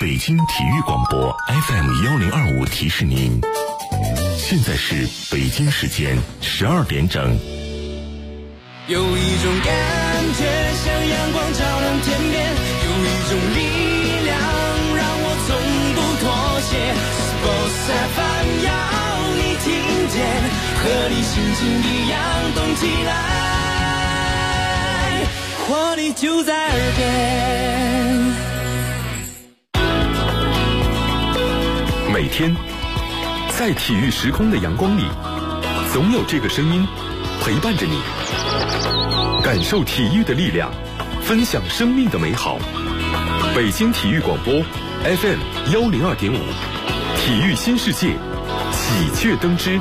北京体育广播 FM1025提示您，现在是北京时间12点整。 有一种感觉像阳光照亮天边，有一种力量让我从不妥协。Sports FM 要你听见，和你心情一样动起来，活力就在耳边。 每天在体育时空的阳光里，总有这个声音陪伴着你，感受体育的力量，分享生命的美好。北京体育广播 FM102.5，体育新世界，喜鹊登枝。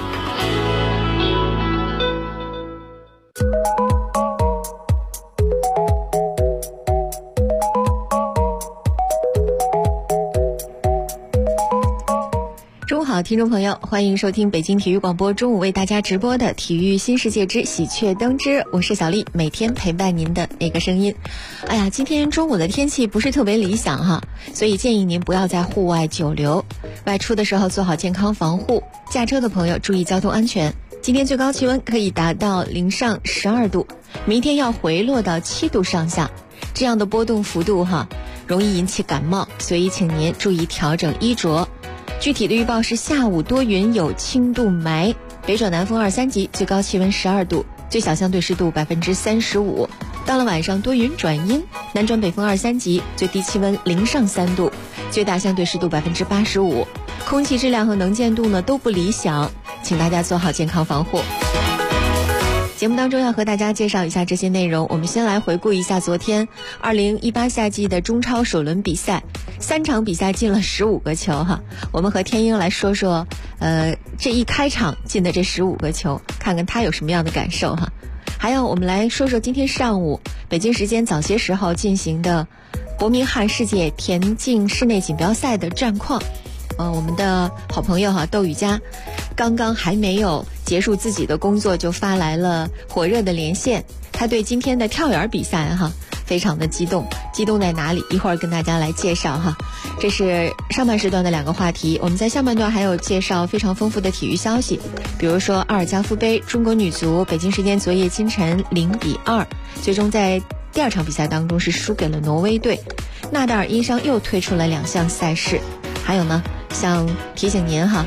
好，听众朋友，欢迎收听北京体育广播中午为大家直播的体育新世界之喜鹊登枝，我是小丽，每天陪伴您的那个声音。哎呀，今天中午的天气不是特别理想哈，所以建议您不要在户外久留，外出的时候做好健康防护，驾车的朋友注意交通安全。今天最高气温可以达到零上12度，明天要回落到7度上下，这样的波动幅度哈，容易引起感冒，所以请您注意调整衣着。具体的预报是下午多云有轻度霾，北转南风2、3级，最高气温12度，最小相对湿度35%。到了晚上多云转阴，南转北风2、3级，最低气温零上3度，最大相对湿度85%。空气质量和能见度呢都不理想，请大家做好健康防护。节目当中要和大家介绍一下这些内容，我们先来回顾一下昨天2018赛季的中超首轮比赛，3场比赛进了15个球哈。我们和天鹰来说说这一开场进的这15个球，看看他有什么样的感受哈。还有我们来说说今天上午北京时间早些时候进行的伯明翰世界田径室内锦标赛的战况。我们的好朋友哈窦宇佳刚刚还没有结束自己的工作，就发来了火热的连线。他对今天的跳远比赛哈非常的激动，激动在哪里？一会儿跟大家来介绍哈。这是上半时段的2个话题，我们在下半段还有介绍非常丰富的体育消息，比如说阿尔加夫杯，中国女足北京时间昨夜今晨0-2，最终在第2场比赛当中是输给了挪威队。纳达尔因伤又退出了2项赛事。还有呢，想提醒您哈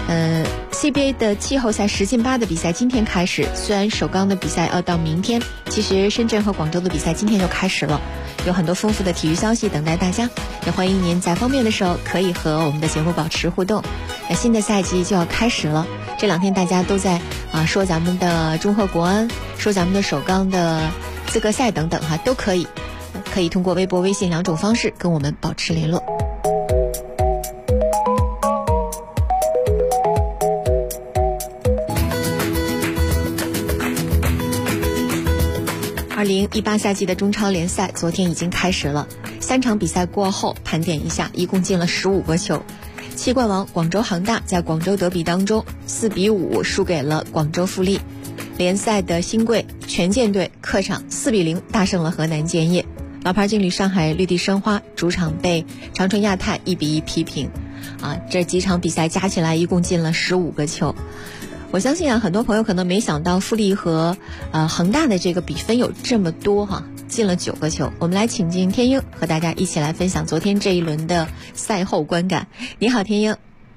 ，CBA 的季后赛10进8的比赛今天开始，虽然首钢的比赛要到明天，其实深圳和广州的比赛今天就开始了，有很多丰富的体育消息等待大家，也欢迎您在方便的时候可以和我们的节目保持互动。新的赛季就要开始了，这2天大家都在说咱们的中赫国安，说咱们的首钢的资格赛等等哈，都可以通过微博、微信2种方式跟我们保持联络。2018赛季的中超联赛昨天已经开始了，3场比赛过后盘点一下，一共进了15个球。7冠王广州恒大在广州德比当中4-5输给了广州富力。联赛的新贵权健队客场4-0大胜了河南建业。老牌劲旅上海绿地申花主场被长春亚泰1-1批评。这几场比赛加起来一共进了15个球。我相信很多朋友可能没想到富力和恒大的这个比分有这么多哈，进了9个球。我们来请进天鹰和大家一起来分享昨天这一轮的赛后观感。你好，天鹰。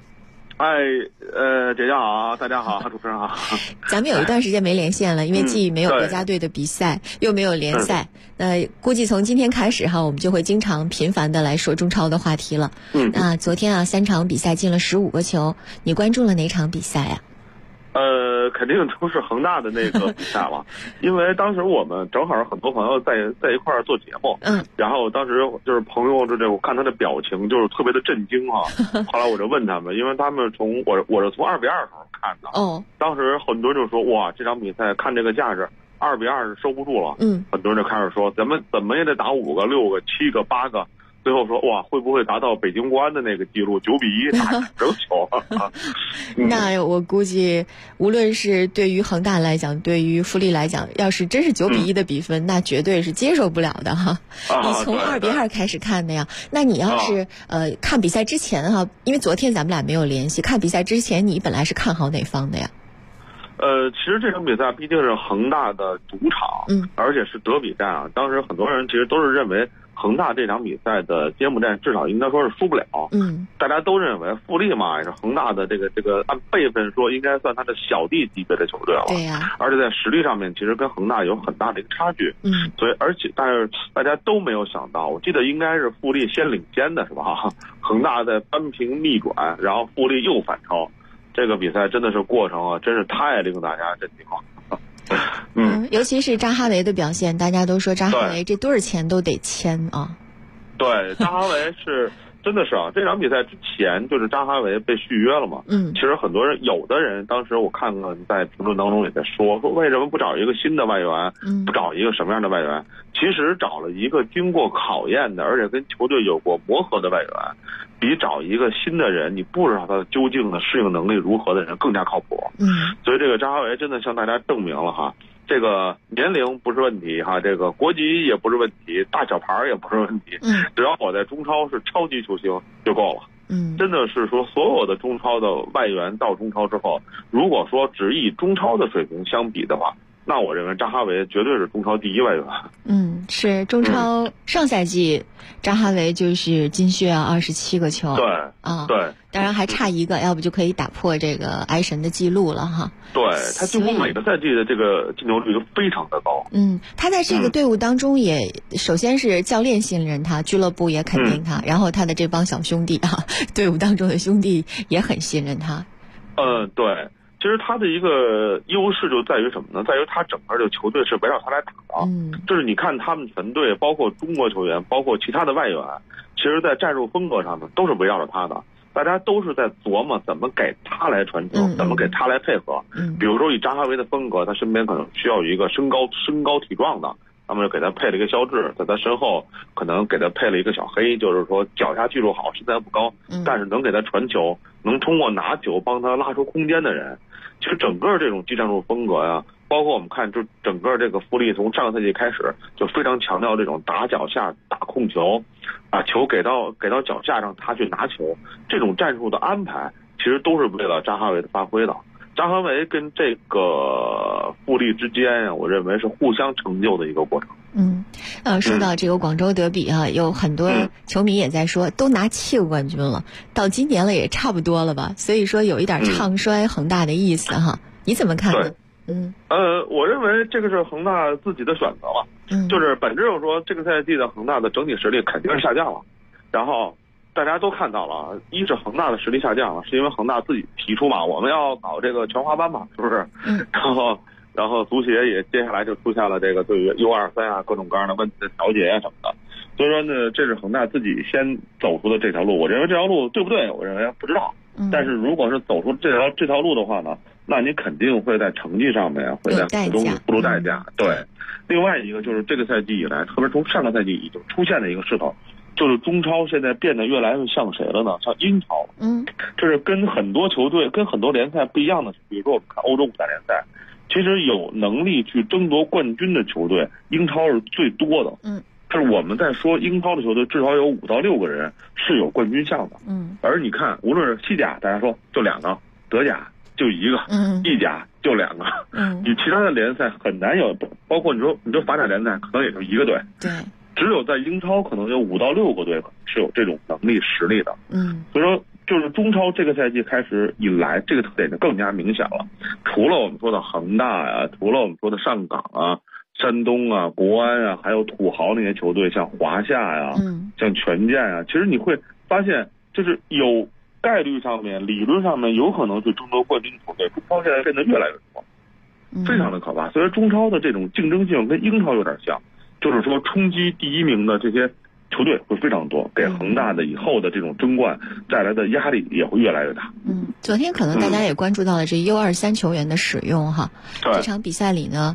姐姐好，大家好，主持人好。 咱们有一段时间没连线了，因为既没有国家队的比赛，又没有联赛。估计从今天开始哈，我们就会经常频繁的来说中超的话题了。那昨天3场比赛进了15个球，你关注了哪场比赛呀？ 肯定都是恒大的那个比赛了，因为当时我们正好很多朋友在一块儿做节目，然后当时就是朋友我看他的表情就是特别的震惊哈。后来我就问他们，因为他们从我是从2-2的时候看的，当时很多人就说哇，这场比赛看这个架势2-2是收不住了，很多人就开始说咱们怎么也得打5个、6个、7个、8个。 最后说哇，会不会达到北京国安的那个记录9-1打10球啊？ 那我估计，无论是对于恒大来讲，对于富力来讲，要是真是9-1的比分，那绝对是接受不了的哈。你从2-2开始看的呀？那你要是看比赛之前哈，因为昨天咱们俩没有联系，看比赛之前你本来是看好哪方的呀？ 其实这场比赛毕竟是恒大的主场，而且是德比战啊。当时很多人其实都是认为恒大这场比赛的揭幕战至少应该说是输不了。大家都认为富力嘛也是恒大的这个按辈分说应该算他的小弟级别的球队了。 对呀。 而且在实力上面其实跟恒大有很大的一个差距。所以但是大家都没有想到，我记得应该是富力先领先的是吧？恒大在扳平逆转，然后富力又反超。这个比赛真的是过程啊，真是太令大家震惊了。 尤其是扎哈维的表现，大家都说扎哈维这多少钱都得签啊。 对，扎哈维是真的是啊，这场比赛之前就是扎哈维被续约了嘛。其实很多人，有的人当时我看看在评论当中也在说为什么不找一个新的外援，不找一个什么样的外援？其实找了一个经过考验的，而且跟球队有过磨合的外援，比找一个新的人，你不知道他究竟的适应能力如何的人更加靠谱。所以这个扎哈维真的向大家证明了哈，这个年龄不是问题哈，这个国籍也不是问题，大小牌也不是问题，只要我在中超是超级球星就够了。真的是说所有的中超的外援到中超之后，如果说只以中超的水平相比的话，那我认为扎哈维绝对是中超第一外援。 是中超上赛季扎哈维就是金靴啊，27个球。 对啊， 对， 当然还差一个，要不就可以打破这个埃神的记录了哈。 对，他几乎每个赛季的这个进球率都非常的高。 他在这个队伍当中也，首先是教练信任他，俱乐部也肯定他，然后他的这帮小兄弟啊，队伍当中的兄弟也很信任他。 对。其实他的一个优势就在于什么呢？在于他整个的球队是围绕他来打的。就是你看他们全队，包括中国球员，包括其他的外援，其实在战术风格上面都是围绕着他的。大家都是在琢磨怎么给他来传球，怎么给他来配合。比如说以扎哈维的风格，他身边可能需要有一个身高体壮的，他们就给他配了一个肖智，在他身后可能给他配了一个小黑，就是说脚下技术好，身材不高，但是能给他传球，能通过拿球帮他拉出空间的人。其实整个这种技战术风格呀，包括我们看，就整个这个富力从上个赛季开始就非常强调这种打脚下打控球，把球给到脚下让他去拿球，这种战术的安排其实都是为了扎哈维的发挥的。扎哈维跟这个富力之间呀，我认为是互相成就的一个过程。 说到这个广州德比啊，有很多球迷也在说，都拿7个冠军了，到今年了也差不多了吧，所以说有一点唱衰恒大的意思哈。你怎么看呢？ 我认为这个是恒大自己的选择了。就是本质上说，这个赛季的恒大的整体实力肯定是下降了，然后大家都看到了，一是恒大的实力下降了，是因为恒大自己提出嘛，我们要搞这个全华班嘛，是不是？然后足协也接下来就出现了这个对于 U23啊各种各样的问题的调节啊什么的，所以说呢，这是恒大自己先走出的这条路。我认为这条路对不对？我认为不知道。但是如果是走出这条路的话呢，那你肯定会在成绩上面会在很多付出代价。对。另外一个就是这个赛季以来，特别从上个赛季已经出现的一个势头，就是中超现在变得越来越像谁了呢？像英超。这是跟很多球队、跟很多联赛不一样的。比如说我们看欧洲5大联赛，其实有能力去争夺冠军的球队，英超是最多的。但是我们在说英超的球队，至少有5到6个人是有冠军相的。而你看，无论是西甲，大家说就2个，德甲就1个，意甲就2个。你其他的联赛很难有，包括你说法甲联赛可能也就1个队。 对。 只有在英超可能有5到6个队是有这种能力实力的。所以说就是中超这个赛季开始以来，这个特点就更加明显了。除了我们说的恒大呀，除了我们说的上港啊、山东啊、国安啊，还有土豪那些球队，像华夏呀、像权健啊，其实你会发现，就是有概率上面、理论上面有可能去争夺冠军的球队，中超现在变得越来越多，非常的可怕。所以中超的这种竞争性跟英超有点像，就是说冲击第1名的这些球队会非常多，给恒大的以后的这种争冠带来的压力也会越来越大。 昨天可能大家也关注到了这 U23 球员的使用哈。这场比赛里呢，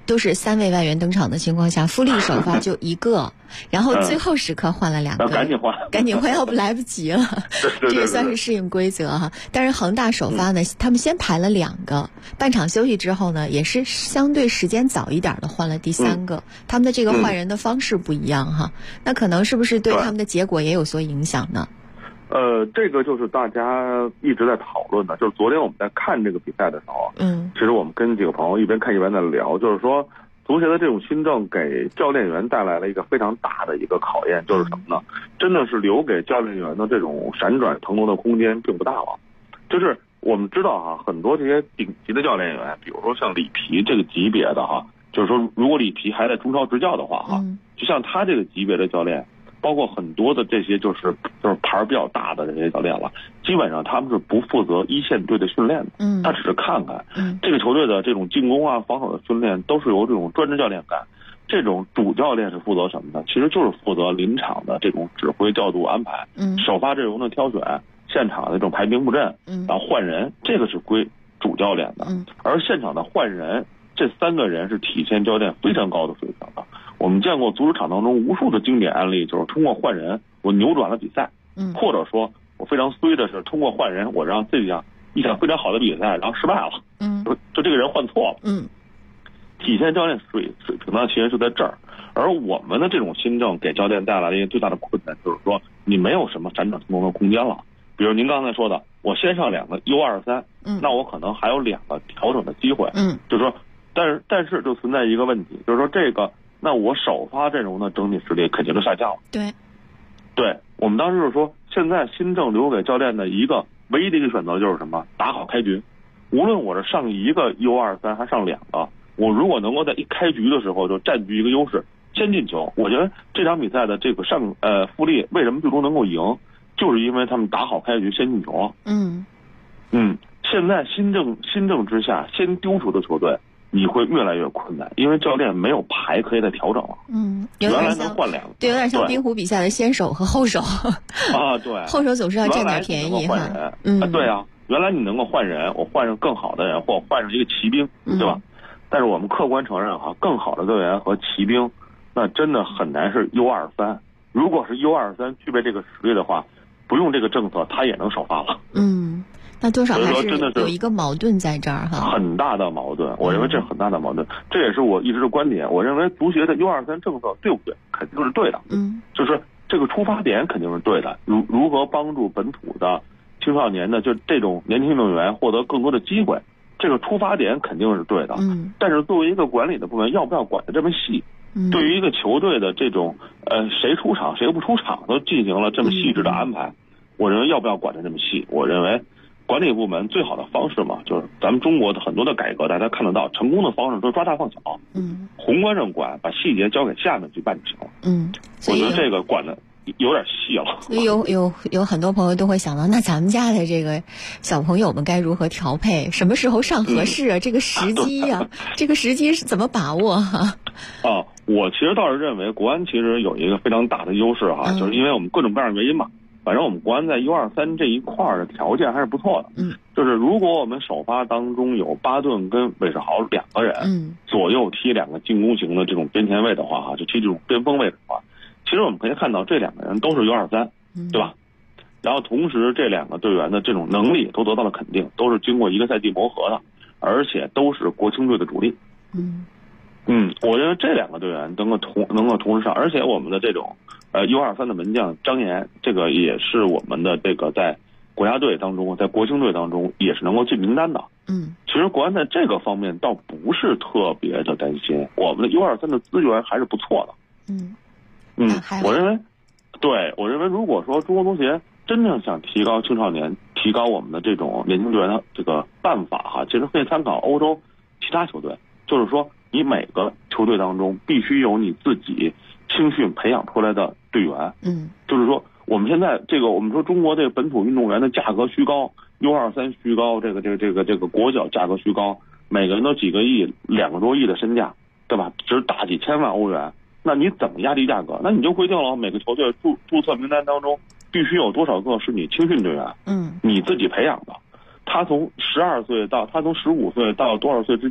都是3位外援登场的情况下，富力首发就1个，然后最后时刻换了2个，赶紧换，要不来不及了。这也算是适应规则哈。但是恒大首发呢，他们先排了2个，半场休息之后呢，也是相对时间早一点的换了第3个，他们的这个换人的方式不一样哈。那可能是不是对他们的结果也有所影响呢？ 这个就是大家一直在讨论的，就是昨天我们在看这个比赛的时候，其实我们跟几个朋友一边看一边在聊，就是说足协的这种新政给教练员带来了一个非常大的一个考验，就是什么呢？真的是留给教练员的这种闪转腾挪的空间并不大了。就是我们知道哈，很多这些顶级的教练员，比如说像里皮这个级别的哈，就是说如果里皮还在中超执教的话哈，就像他这个级别的教练。包括很多的这些就是牌比较大的这些教练了，基本上他们是不负责一线队的训练的，他只是看看，这个球队的这种进攻啊、防守的训练都是由这种专职教练干，这种主教练是负责什么呢？其实就是负责临场的这种指挥、调度、安排，首发阵容的挑选、现场的这种排兵布阵，然后换人，这个是归主教练的，而现场的换人，这3个人是体现教练非常高的水平的。我们见过足球场当中无数的经典案例，就是通过换人我扭转了比赛，或者说我非常衰的是通过换人我让这样一场非常好的比赛然后失败了，就这个人换错了，体现教练水平呢其实是在这儿。而我们的这种新政给教练带来了一个最大的困难，就是说你没有什么闪转腾挪的空间了。比如您刚才说的，我先上2个 U23，那我可能还有2个调整的机会，就是说但是就存在一个问题，就是说这个那我首发阵容的整体实力肯定就下降了。对，我们当时就是说，现在新政留给教练的一个唯一的一个选择就是什么？打好开局。无论我是上1个 U23 还上2个，我如果能够在一开局的时候就占据一个优势，先进球，我觉得这场比赛的这个富力为什么最终能够赢，就是因为他们打好开局先进球。现在新政之下，先丢球的球队。你会越来越困难，因为教练没有牌可以再调整了。原来能换2个， 对，有点像冰壶比赛的先手和后手啊，对， 后手总是要占点便宜哈。 对啊，原来你能够换人，我换上更好的人，或换上一个骑兵，对吧？但是我们客观承认哈，更好的队员和骑兵，那真的很难是 U23。如果是 U23 具备这个实力的话，不用这个政策，他也能首发了。 那多少还是有一个矛盾在这儿哈， 很大的矛盾。我认为这是很大的矛盾，这也是我一直的观点。我认为足协的 U23 政策对不对，肯定是对的。就是这个出发点肯定是对的。如何帮助本土的青少年的就这种年轻运动员获得更多的机会，这个出发点肯定是对的。但是作为一个管理的部门，要不要管得这么细？对于一个球队的这种谁出场谁不出场都进行了这么细致的安排，我认为要不要管得这么细？我认为。管理部门最好的方式嘛，就是咱们中国的很多的改革，大家看得到成功的方式都抓大放小，宏观上管，把细节交给下面去办就行了。我觉得这个管的有点细了。 所以有很多朋友都会想到，那咱们家的这个小朋友们该如何调配？什么时候上合适啊？这个时机呀，这个时机是怎么把握哈？ 我其实倒是认为国安其实有一个非常大的优势哈，就是因为我们各种各样的原因嘛。反正我们国安在 U23 这一块的条件还是不错的，就是如果我们首发当中有巴顿跟韦世豪2个人，左右踢2个进攻型的这种边前卫的话哈，就踢这种边锋位的话，其实我们可以看到这2个人都是 U23，对吧？然后同时这2个队员的这种能力都得到了肯定，都是经过1个赛季磨合的，而且都是国青队的主力。我认为这2个队员能够同时上，而且我们的这种U23 的门将张岩，这个也是我们的这个在国家队当中，在国青队当中也是能够进名单的。其实国安在这个方面倒不是特别的担心，我们的 U23 的资源还是不错的。我认为如果说中国足协真正想提高青少年，提高我们的这种年轻队员的这个办法哈，其实可以参考欧洲其他球队，就是说你每个球队当中必须有你自己青训培养出来的队员。就是说我们现在这个我们说中国这个本土运动员的价格虚高 ，U23 虚高，这个国脚价格虚高，每个人都几个亿、2个多亿的身价，对吧？只大几千万欧元，那你怎么压低价格？那你就规定了每个球队注册名单当中必须有多少个是你青训队员，你自己培养的，他从12岁到他从15岁到多少岁之间，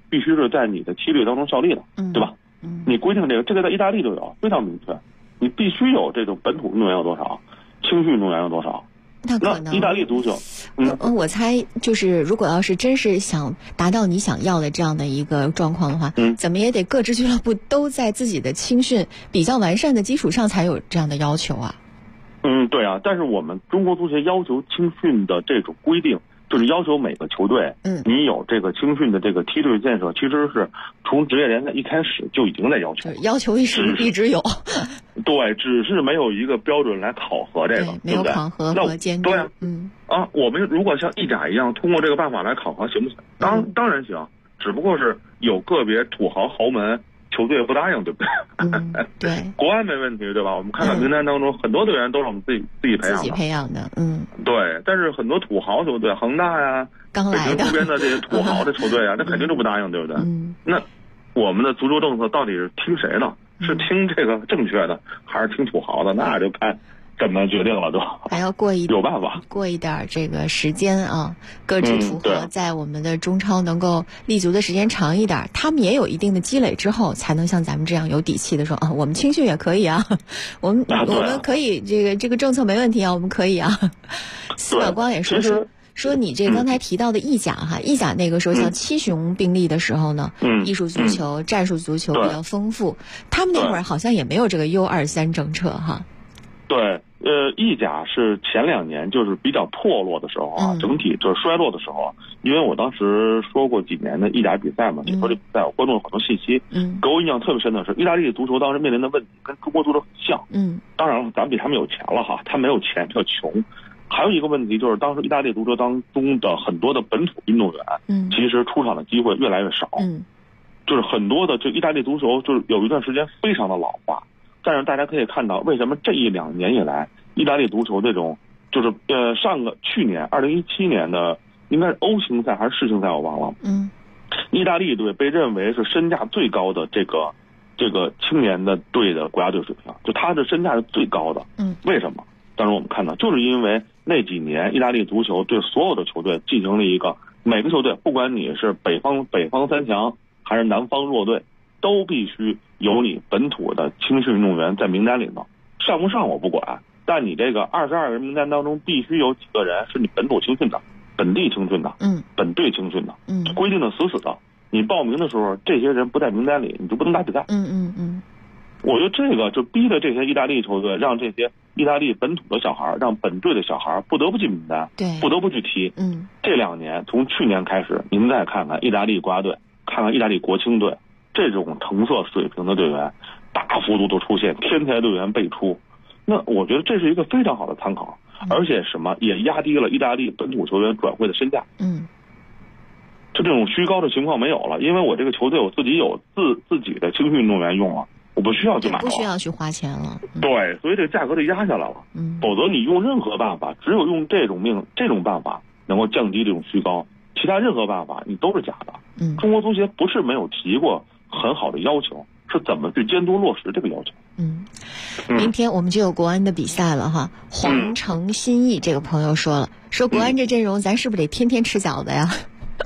必须是在你的梯队当中效力的，对吧？你规定这个在意大利就有非常明确，你必须有这种本土运动员有多少，青训运动员有多少。那意大利足球， 我猜就是如果要是真是想达到你想要的这样的一个状况的话，怎么也得各支俱乐部都在自己的青训比较完善的基础上才有这样的要求啊。 对啊，但是我们中国足协要求青训的这种规定，就是要求每个球队，你有这个青训的这个梯队建设，其实是从职业联赛一开始就已经在要求， 要求一直有。 对，只是没有一个标准来考核这个， 没有考核和监督。 对啊，我们如果像意甲一样通过这个办法来考核行不行？当然行，只不过是有个别土豪豪门球队不答应，对不对？ 对， 国安没问题，对吧？我们看看名单当中，很多队员都是我们自己培养的。对，但是很多土豪球队，恒大呀、 刚来的北京周边的这些土豪的球队啊，那肯定就不答应，对不对？那我们的足球政策到底是听谁的？是听这个正确的，还是听土豪的？那就看怎么决定了，对吧？ 还要有办法过一点这个时间啊，各支土豪在我们的中超能够立足的时间长一点，他们也有一定的积累之后，才能像咱们这样有底气的说啊，我们青训也可以啊，我们可以这个政策没问题啊，我们可以啊。司马光也说你这刚才提到的意甲哈，意甲那个时候像七雄并立的时候呢，艺术足球、战术足球比较丰富，他们那会儿好像也没有这个 U23政策哈。 对，意甲是前2年就是比较破落的时候啊，整体就是衰落的时候。因为我当时说过几年的意甲比赛嘛，你说这比赛我关注了很多信息，给我印象特别深的是，意大利足球当时面临的问题跟中国足球很像，当然了，咱们比他们有钱了哈，他没有钱，他穷。还有一个问题就是，当时意大利足球当中的很多的本土运动员，其实出场的机会越来越少，就是很多的这意大利足球就是有一段时间非常的老化。但是大家可以看到，为什么这1-2年以来，意大利足球这种就是去年2017年的应该是欧青赛还是世青赛我忘了，意大利队被认为是身价最高的这个青年的队的国家队水平，就他的身价是最高的，为什么？当时我们看到，就是因为那几年意大利足球对所有的球队进行了一个，每个球队不管你是北方三强还是南方弱队，都必须有你本土的青训运动员在名单里头，上不上我不管，但你这个22人名单当中必须有几个人是你本土青训的、本地青训的、本队青训的，规定的死死的。你报名的时候，这些人不在名单里，你就不能打比赛。我觉得这个就逼着这些意大利球队，让这些意大利本土的小孩，让本队的小孩不得不进名单，不得不去踢。这2年，从去年开始，您再看看意大利国家队，看看意大利国青队，这种成色水平的队员大幅度的出现，天才队员辈出。那我觉得这是一个非常好的参考，而且也压低了意大利本土球员转会的身价。就这种虚高的情况没有了，因为我这个球队我自己有自己的青训运动员用了，我不需要去买了， 不需要去花钱了。 对，所以这个价格就压下来了。否则你用任何办法，只有用这种办法能够降低这种虚高，其他任何办法你都是假的。中国足协不是没有提过很好的要求，是怎么去监督落实这个要求。 明天我们就有国安的比赛了哈。黄城新义这个朋友说国安这阵容，咱是不是得天天吃饺子呀？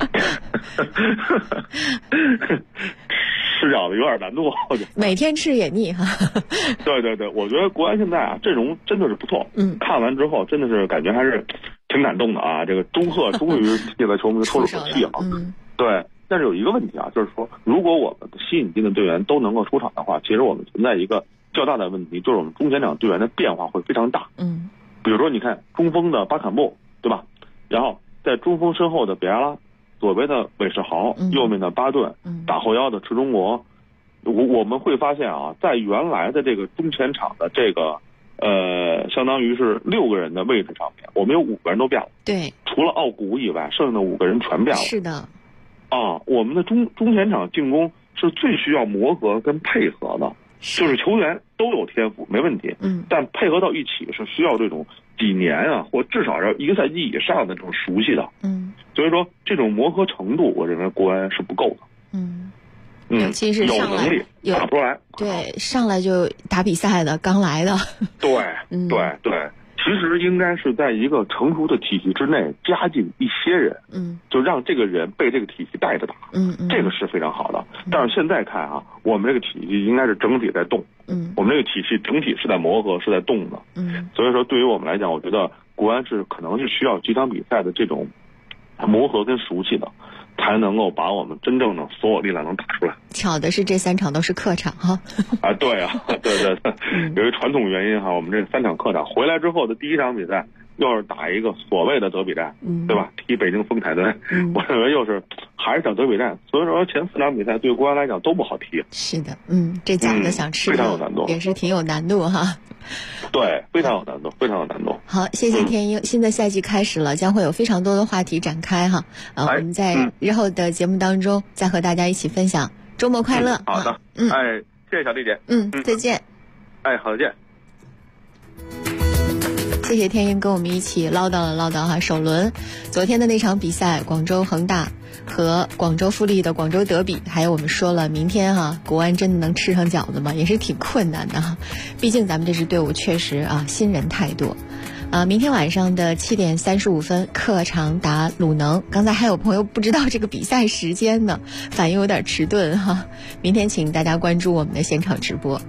吃饺子有点难度， 每天吃也腻哈。 对，我觉得国安现在阵容真的是不错。看完之后真的是感觉还是挺感动的啊。这个钟赫终于替了球迷抽了口气啊。对，但是有一个问题啊，就是说，如果我们吸引进的队员都能够出场的话，其实我们存在一个较大的问题，就是我们中前场队员的变化会非常大。比如说你看中锋的巴坎布，对吧？然后在中锋身后的比埃拉，左边的韦世豪，右面的巴顿，打后腰的池中国。我们会发现啊，在原来的这个中前场的这个相当于是6个人的位置上面，我们有5个人都变了。对，除了奥古以外，剩下的5个人全变了。是的。我们的中前场进攻是最需要磨合跟配合的，就是球员都有天赋没问题，但配合到一起是需要这种几年啊，或至少要1个赛季以上的这种熟悉的。所以说这种磨合程度，我认为国安是不够的。 尤其是上来打不出来， 对，上来就打比赛的，刚来的。 对，其实应该是在一个成熟的体系之内加进一些人，就让这个人被这个体系带着打，这个是非常好的。但是现在看啊，我们这个体系应该是整体在动，我们这个体系整体是在磨合，是在动的，所以说对于我们来讲，我觉得国安是可能是需要几场比赛的这种磨合跟熟悉的，才能够把我们真正的所有力量能打出来。 巧的是这3场都是客场哈。 啊，对啊，对，由于传统原因哈，我们这3场客场回来之后的第1场比赛又是打一个所谓的德比战，对吧？踢北京丰台队，我认为又是还是场德比战，所以说前4场比赛对国安来讲都不好踢。 是的，这饺子想吃非常有难度， 也是挺有难度哈。 对，非常有难度，非常有难度。 好，谢谢天鹰。新的赛季开始了，将会有非常多的话题展开哈。我们在日后的节目当中再和大家一起分享。周末快乐。 好的，谢谢小丽姐。 再见。 好的见。 谢谢天鹰跟我们一起唠叨了唠叨哈。首轮昨天的那场比赛，广州恒大和广州富力的广州德比，还有我们说了明天哈，国安真的能吃上饺子吗？也是挺困难的哈，毕竟咱们这支队伍确实新人太多。明天晚上的7点35分客场打鲁能。刚才还有朋友不知道这个比赛时间呢，反应有点迟钝哈。明天请大家关注我们的现场直播。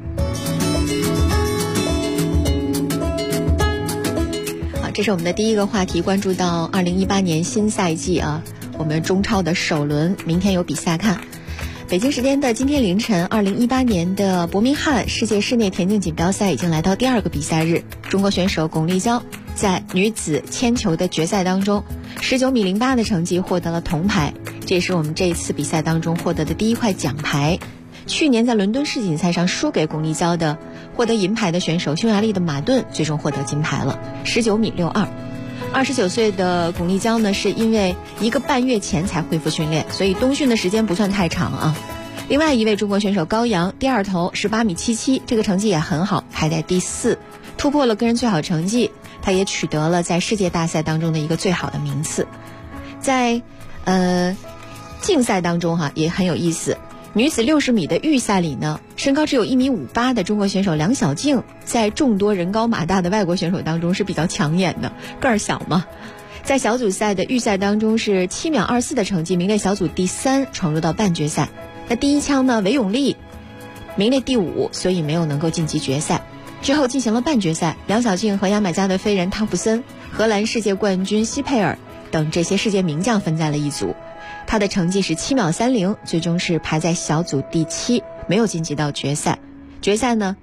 这是我们的第一个话题，关注到2018年新赛季我们中超的首轮明天有比赛看。北京时间的今天凌晨，2018年的伯明翰世界室内田径锦标赛已经来到第2个比赛日。中国选手巩立姣在女子铅球的决赛当中19.08米的成绩获得了铜牌，这也是我们这一次比赛当中获得的第1块奖牌。去年在伦敦世锦赛上输给巩立姣的获得银牌的选手匈牙利的马顿最终获得金牌了，19.62米。29岁的巩立姣呢，是因为1个半月前才恢复训练，所以冬训的时间不算太长啊。另外一位中国选手高阳第2投18.77米，这个成绩也很好，排在第4，突破了个人最好成绩，他也取得了在世界大赛当中的一个最好的名次。在竞赛当中也很有意思。女子60米的预赛里呢，身高只有1.58米的中国选手梁晓静，在众多人高马大的外国选手当中是比较抢眼的，个儿小嘛。在小组赛的预赛当中是7.24米的成绩，名列小组第3，闯入到半决赛。那第一枪呢，韦永丽名列第5，所以没有能够晋级决赛。之后进行了半决赛，梁晓静和牙买加的飞人汤普森、荷兰世界冠军希佩尔等这些世界名将分在了一组。他的成绩是7.30米，最终是排在小组第7，没有晋级到决赛。决赛呢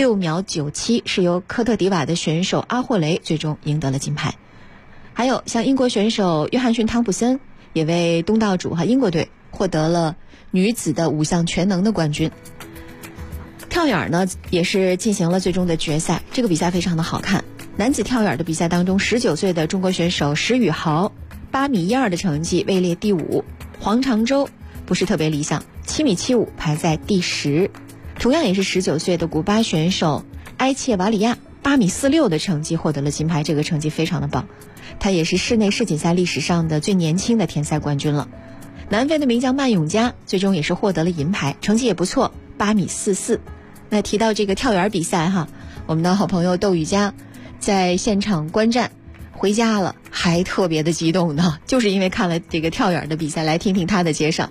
，6.97米是由科特迪瓦的选手阿霍雷最终赢得了金牌。还有像英国选手约翰逊汤普森也为东道主英国队获得了女子的5项全能的冠军。跳远呢也是进行了最终的决赛，这个比赛非常的好看。男子跳远的比赛当中，19岁的中国选手石宇豪8.12米的成绩位列第5，黄长洲不是特别理想，7.75米排在第10。同样也是19岁的古巴选手埃切瓦里亚8.46米的成绩获得了金牌，这个成绩非常的棒，他也是室内世锦赛历史上的最年轻的田赛冠军了。南非的名将曼永加最终也是获得了银牌，成绩也不错，8.44米。那提到这个跳远比赛我们的好朋友窦宇佳在现场观战回家了，还特别的激动呢，就是因为看了这个跳远的比赛。来听听他的介绍。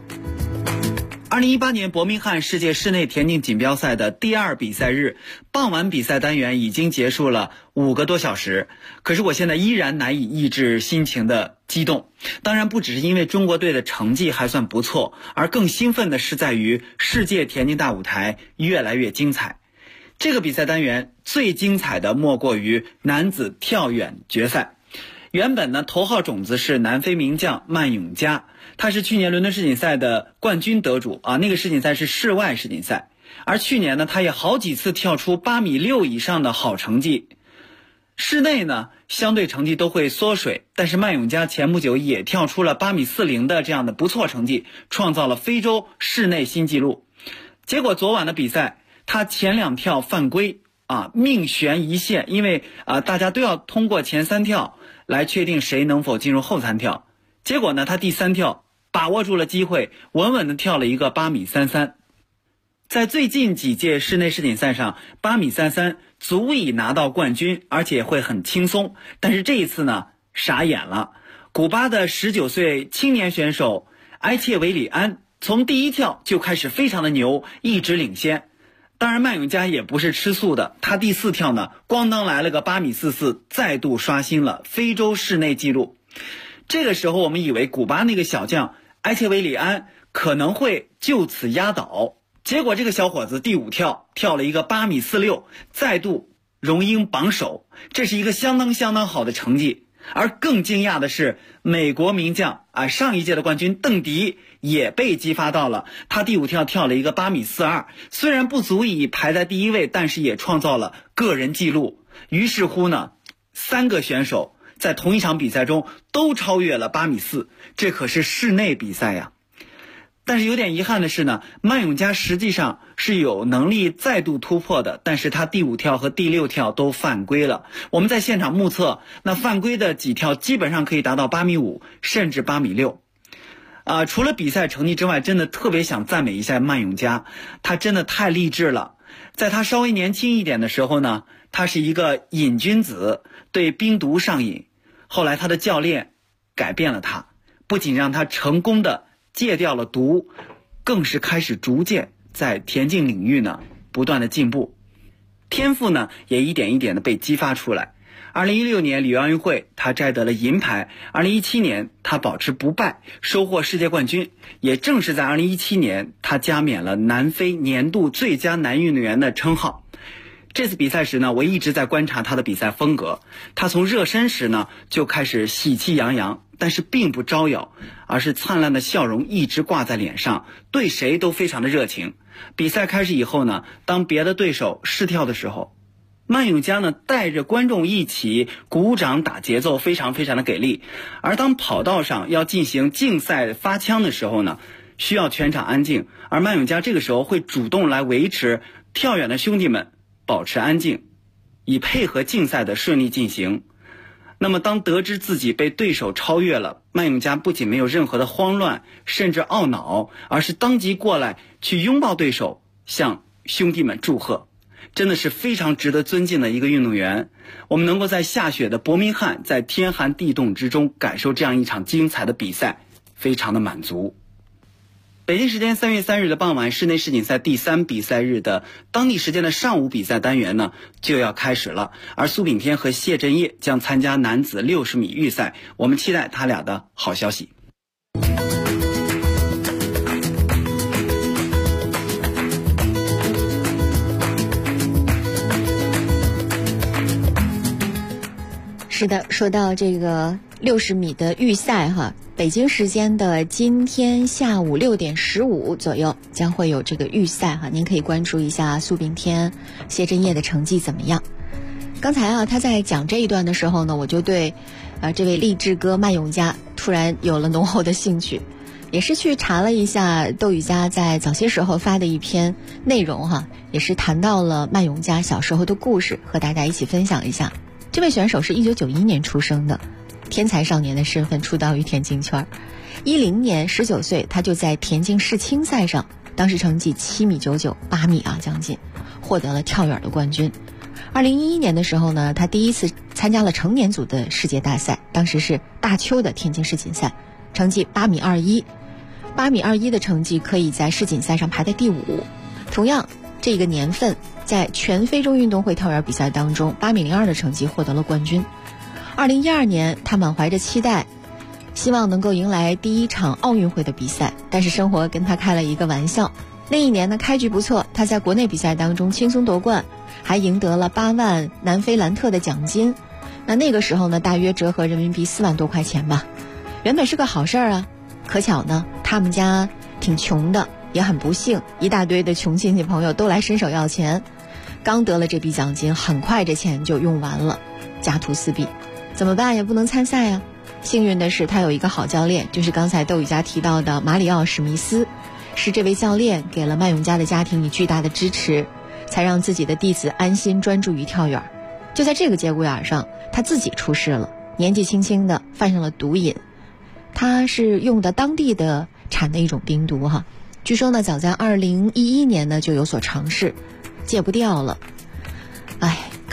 2018年伯明翰世界室内田径锦标赛的第2比赛日，傍晚比赛单元已经结束了5个多小时，可是我现在依然难以抑制心情的激动。当然不只是因为中国队的成绩还算不错，而更兴奋的是在于世界田径大舞台越来越精彩。这个比赛单元最精彩的莫过于男子跳远决赛。原本呢，头号种子是南非名将曼永加，他是去年伦敦世锦赛的冠军得主那个世锦赛是室外世锦赛，而去年呢，他也好几次跳出8.6米以上的好成绩。室内呢，相对成绩都会缩水，但是曼永加前不久也跳出了8.40米的这样的不错成绩，创造了非洲室内新纪录。结果昨晚的比赛，他前2跳犯规命悬一线，因为大家都要通过前3跳来确定谁能否进入后3跳。结果呢，他第3跳把握住了机会，稳稳地跳了一个8.33米。在最近几届室内世锦赛上，8.33米足以拿到冠军，而且会很轻松。但是这一次呢，傻眼了。古巴的19岁青年选手埃切维里安从第一跳就开始非常的牛，一直领先。当然曼永佳也不是吃素的，他第4跳呢，咣当来了个8.44米，再度刷新了非洲室内纪录。这个时候我们以为古巴那个小将埃切维里安可能会就此压倒，结果这个小伙子第5跳跳了一个8.46米，再度荣膺榜首，这是一个相当好的成绩。而更惊讶的是，美国名将上一届的冠军邓迪也被激发到了，他第5跳跳了一个8.42米，虽然不足以排在第1位，但是也创造了个人纪录。于是乎呢，3个选手在同一场比赛中都超越了8.4米，这可是室内比赛呀。但是有点遗憾的是呢，曼永佳实际上是有能力再度突破的，但是他第5跳和第6跳都犯规了。我们在现场目测，那犯规的几跳基本上可以达到8.5米，甚至8.6米。除了比赛成绩之外，真的特别想赞美一下曼永佳，他真的太励志了。在他稍微年轻一点的时候呢，他是一个瘾君子，对冰毒上瘾。后来他的教练改变了他，不仅让他成功的戒掉了毒，更是开始逐渐在田径领域呢不断的进步，天赋呢也一点一点的被激发出来。2016年里约奥运会他摘得了银牌，2017年他保持不败，收获世界冠军。也正是在2017年，他加冕了南非年度最佳男运动员的称号。这次比赛时呢，我一直在观察他的比赛风格。他从热身时呢就开始喜气洋洋，但是并不招摇，而是灿烂的笑容一直挂在脸上，对谁都非常的热情。比赛开始以后呢，当别的对手失跳的时候，曼永佳呢带着观众一起鼓掌打节奏，非常的给力。而当跑道上要进行竞赛发枪的时候呢，需要全场安静，而曼永佳这个时候会主动来维持跳远的兄弟们保持安静，以配合竞赛的顺利进行。那么当得知自己被对手超越了，曼永佳不仅没有任何的慌乱甚至懊恼，而是当即过来去拥抱对手，向兄弟们祝贺。真的是非常值得尊敬的一个运动员。我们能够在下雪的伯明翰，在天寒地冻之中感受这样一场精彩的比赛，非常的满足。北京时间3月3日的傍晚，室内世锦赛第3比赛日的当地时间的上午比赛单元呢就要开始了，而苏炳添和谢震业将参加男子60米预赛，我们期待他俩的好消息。 是的，说到这个60米的预赛哈，北京时间的今天下午6点15左右将会有这个预赛哈，您可以关注一下苏炳添、谢震业的成绩怎么样。刚才他在讲这一段的时候呢，我就对这位励志哥曼永佳突然有了浓厚的兴趣，也是去查了一下窦宇佳在早些时候发的一篇内容哈，也是谈到了曼永佳小时候的故事，和大家一起分享一下。这位选手是1991年出生的，天才少年的身份出道于田径圈。10年19岁，他就在田径世青赛上，当时成绩7.99米，8米将近，获得了跳远的冠军。2011年的时候呢，他第一次参加了成年组的世界大赛，当时是大邱的田径世锦赛，成绩8.21米的成绩可以在世锦赛上排在第5。同样这个年份，在全非洲运动会跳远比赛当中，8.02米的成绩获得了冠军。2012年，他满怀着期待，希望能够迎来第一场奥运会的比赛，但是生活跟他开了一个玩笑。那一年呢，开局不错，他在国内比赛当中轻松夺冠，还赢得了8万南非兰特的奖金。那个时候呢，大约折合人民币4万多块钱吧。原本是个好事啊，可巧呢，他们家挺穷的，也很不幸，一大堆的穷亲戚朋友都来伸手要钱。刚得了这笔奖金，很快这钱就用完了，家徒四壁，怎么办？也不能参赛啊。幸运的是他有一个好教练，就是刚才窦宇佳提到的马里奥·史密斯，是这位教练给了曼永佳的家庭以巨大的支持，才让自己的弟子安心专注于跳远。就在这个节骨眼上，他自己出事了，年纪轻轻的犯上了毒瘾。他是用的当地的产的一种冰毒哈，据说呢早在2011年呢就有所尝试，戒不掉了。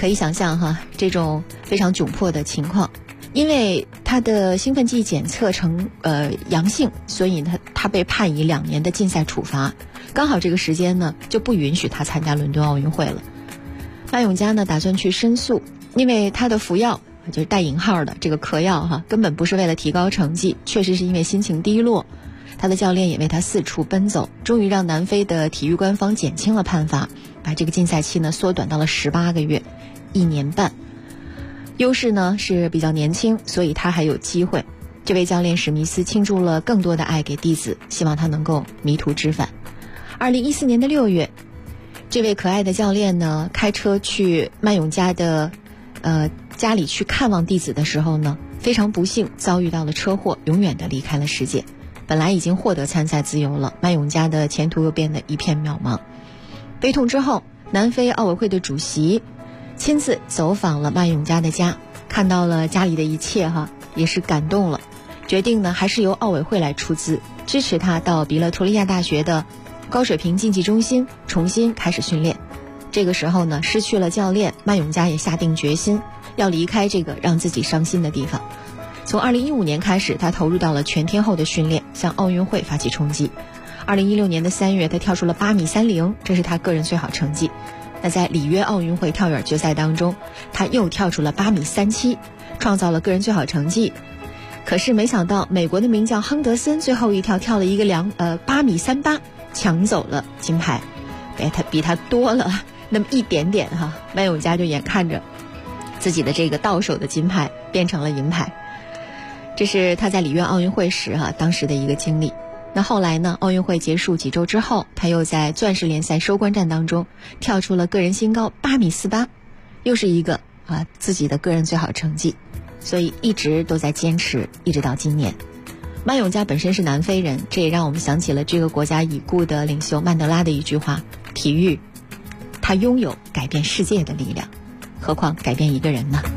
可以想象哈，这种非常窘迫的情况，因为他的兴奋剂检测呈阳性，所以他被判以2年的禁赛处罚。刚好这个时间呢，就不允许他参加伦敦奥运会了。曼永佳呢打算去申诉，因为他的服药，就是带引号的这个嗑药哈，根本不是为了提高成绩，确实是因为心情低落。他的教练也为他四处奔走，终于让南非的体育官方减轻了判罚，把这个禁赛期呢缩短到了18个月，1年半。优势呢是比较年轻，所以他还有机会。这位教练史密斯倾注了更多的爱给弟子，希望他能够迷途知返。2014年的6月，这位可爱的教练呢开车去曼永佳的家里去看望弟子的时候呢，非常不幸遭遇到了车祸，永远的离开了世界。本来已经获得参赛自由了，曼永佳的前途又变得一片渺茫。悲痛之后，南非奥委会的主席亲自走访了曼永佳的家，看到了家里的一切哈，也是感动了，决定呢还是由奥委会来出资，支持他到比勒图利亚大学的高水平竞技中心重新开始训练。这个时候呢，失去了教练，曼永佳也下定决心要离开这个让自己伤心的地方。从2015年开始，他投入到了全天候的训练，向奥运会发起冲击。2016年的3月，他跳出了8.30米，这是他个人最好成绩。那在里约奥运会跳远决赛当中，他又跳出了8.37米，创造了个人最好成绩。可是没想到，美国的名将亨德森最后一跳跳了一个8.38米，抢走了金牌，比他多了那么一点点哈。曼永佳就眼看着自己的这个到手的金牌变成了银牌。这是他在里约奥运会时当时的一个经历。那后来呢，奥运会结束几周之后，他又在钻石联赛收官战当中跳出了个人新高8.48米，又是一个自己的个人最好成绩，所以一直都在坚持，一直到今年。曼永佳本身是南非人，这也让我们想起了这个国家已故的领袖曼德拉的一句话：体育它拥有改变世界的力量，何况改变一个人呢？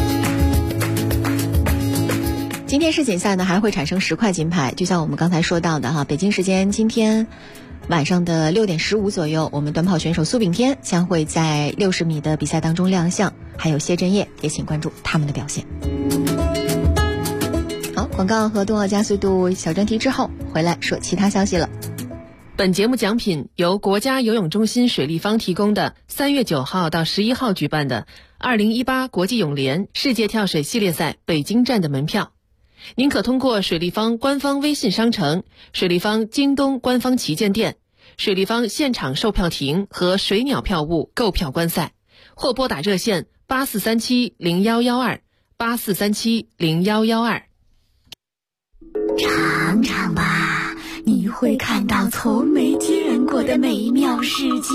今天世锦赛呢还会产生10块金牌，就像我们刚才说到的北京时间今天晚上的6点15左右，我们短跑选手苏炳添将会在60米的比赛当中亮相，还有谢震业，也请关注他们的表现。好，广告和冬奥加速度小专题之后回来说其他消息了。 本节目奖品由国家游泳中心水立方提供的3月9号到11号举办的2018国际泳联世界跳水系列赛北京站的门票。您可通过水立方官方微信商城、水立方京东官方旗舰店、水立方现场售票亭和水鸟票务购票观赛，或拨打热线84370112 84370112。 尝尝吧，你会看到从没见过的美妙世界。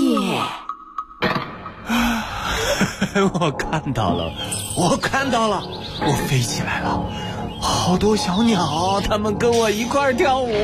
我看到了，我飞起来了，好多小鸟，它们跟我一块跳舞。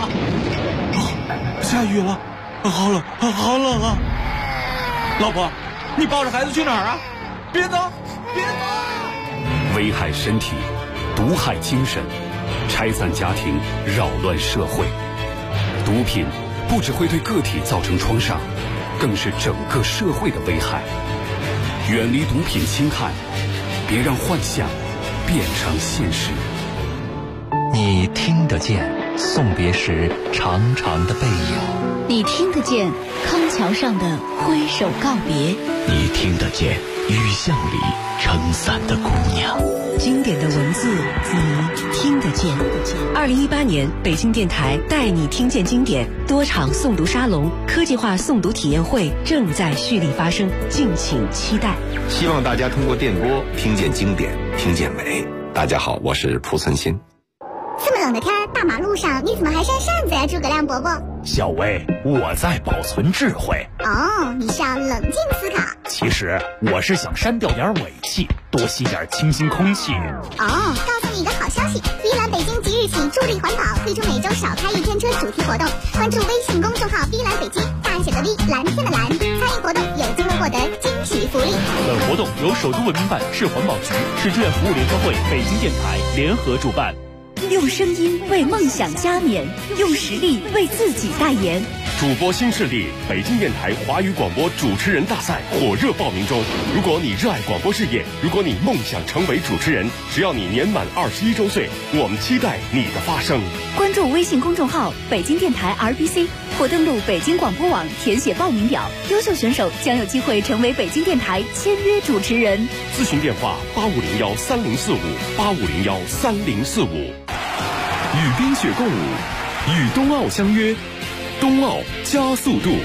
下雨了，好冷啊！老婆，你抱着孩子去哪儿啊？别走！ 危害身体，毒害精神，拆散家庭，扰乱社会。毒品不只会对个体造成创伤，更是整个社会的危害。远离毒品侵害，别让幻想变成现实。 你听得见送别时长长的背影， 你听得见康桥上的挥手告别， 你听得见雨巷里撑伞的姑娘。 经典的文字你听得见。2018年北京电台带你听见经典多场诵读沙龙、科技化诵读体验会正在蓄力发生，敬请期待。 希望大家通过电波听见经典，听见美。大家好，我是蒲存昕。 这么冷的天，大马路上你怎么还扇扇子呀，诸葛亮伯伯？ 小薇，我在保存智慧。 哦，你是要冷静思考。 其实我是想删掉点尾气，多吸点清新空气。 哦，告诉你一个好消息，碧蓝北京即日起助力环保，推出每周少开1天车主题活动。关注微信公众号碧蓝北京，大写的 V， 蓝天的蓝，参与活动有机会获得惊喜福利。 本活动由首都文明办、市环保局、市志愿服务联合会、北京电台联合主办。 用声音为梦想加冕，用实力为自己代言。 主播新势力北京电台华语广播主持人大赛火热报名中。如果你热爱广播事业，如果你梦想成为主持人，只要你年满21周岁，我们期待你的发声。 关注微信公众号北京电台 RBC 或登录北京广播网填写报名表，优秀选手将有机会成为北京电台签约主持人。 咨询电话85013045，85013045。 与冰雪共舞，与冬奥相约，冬奥加速度。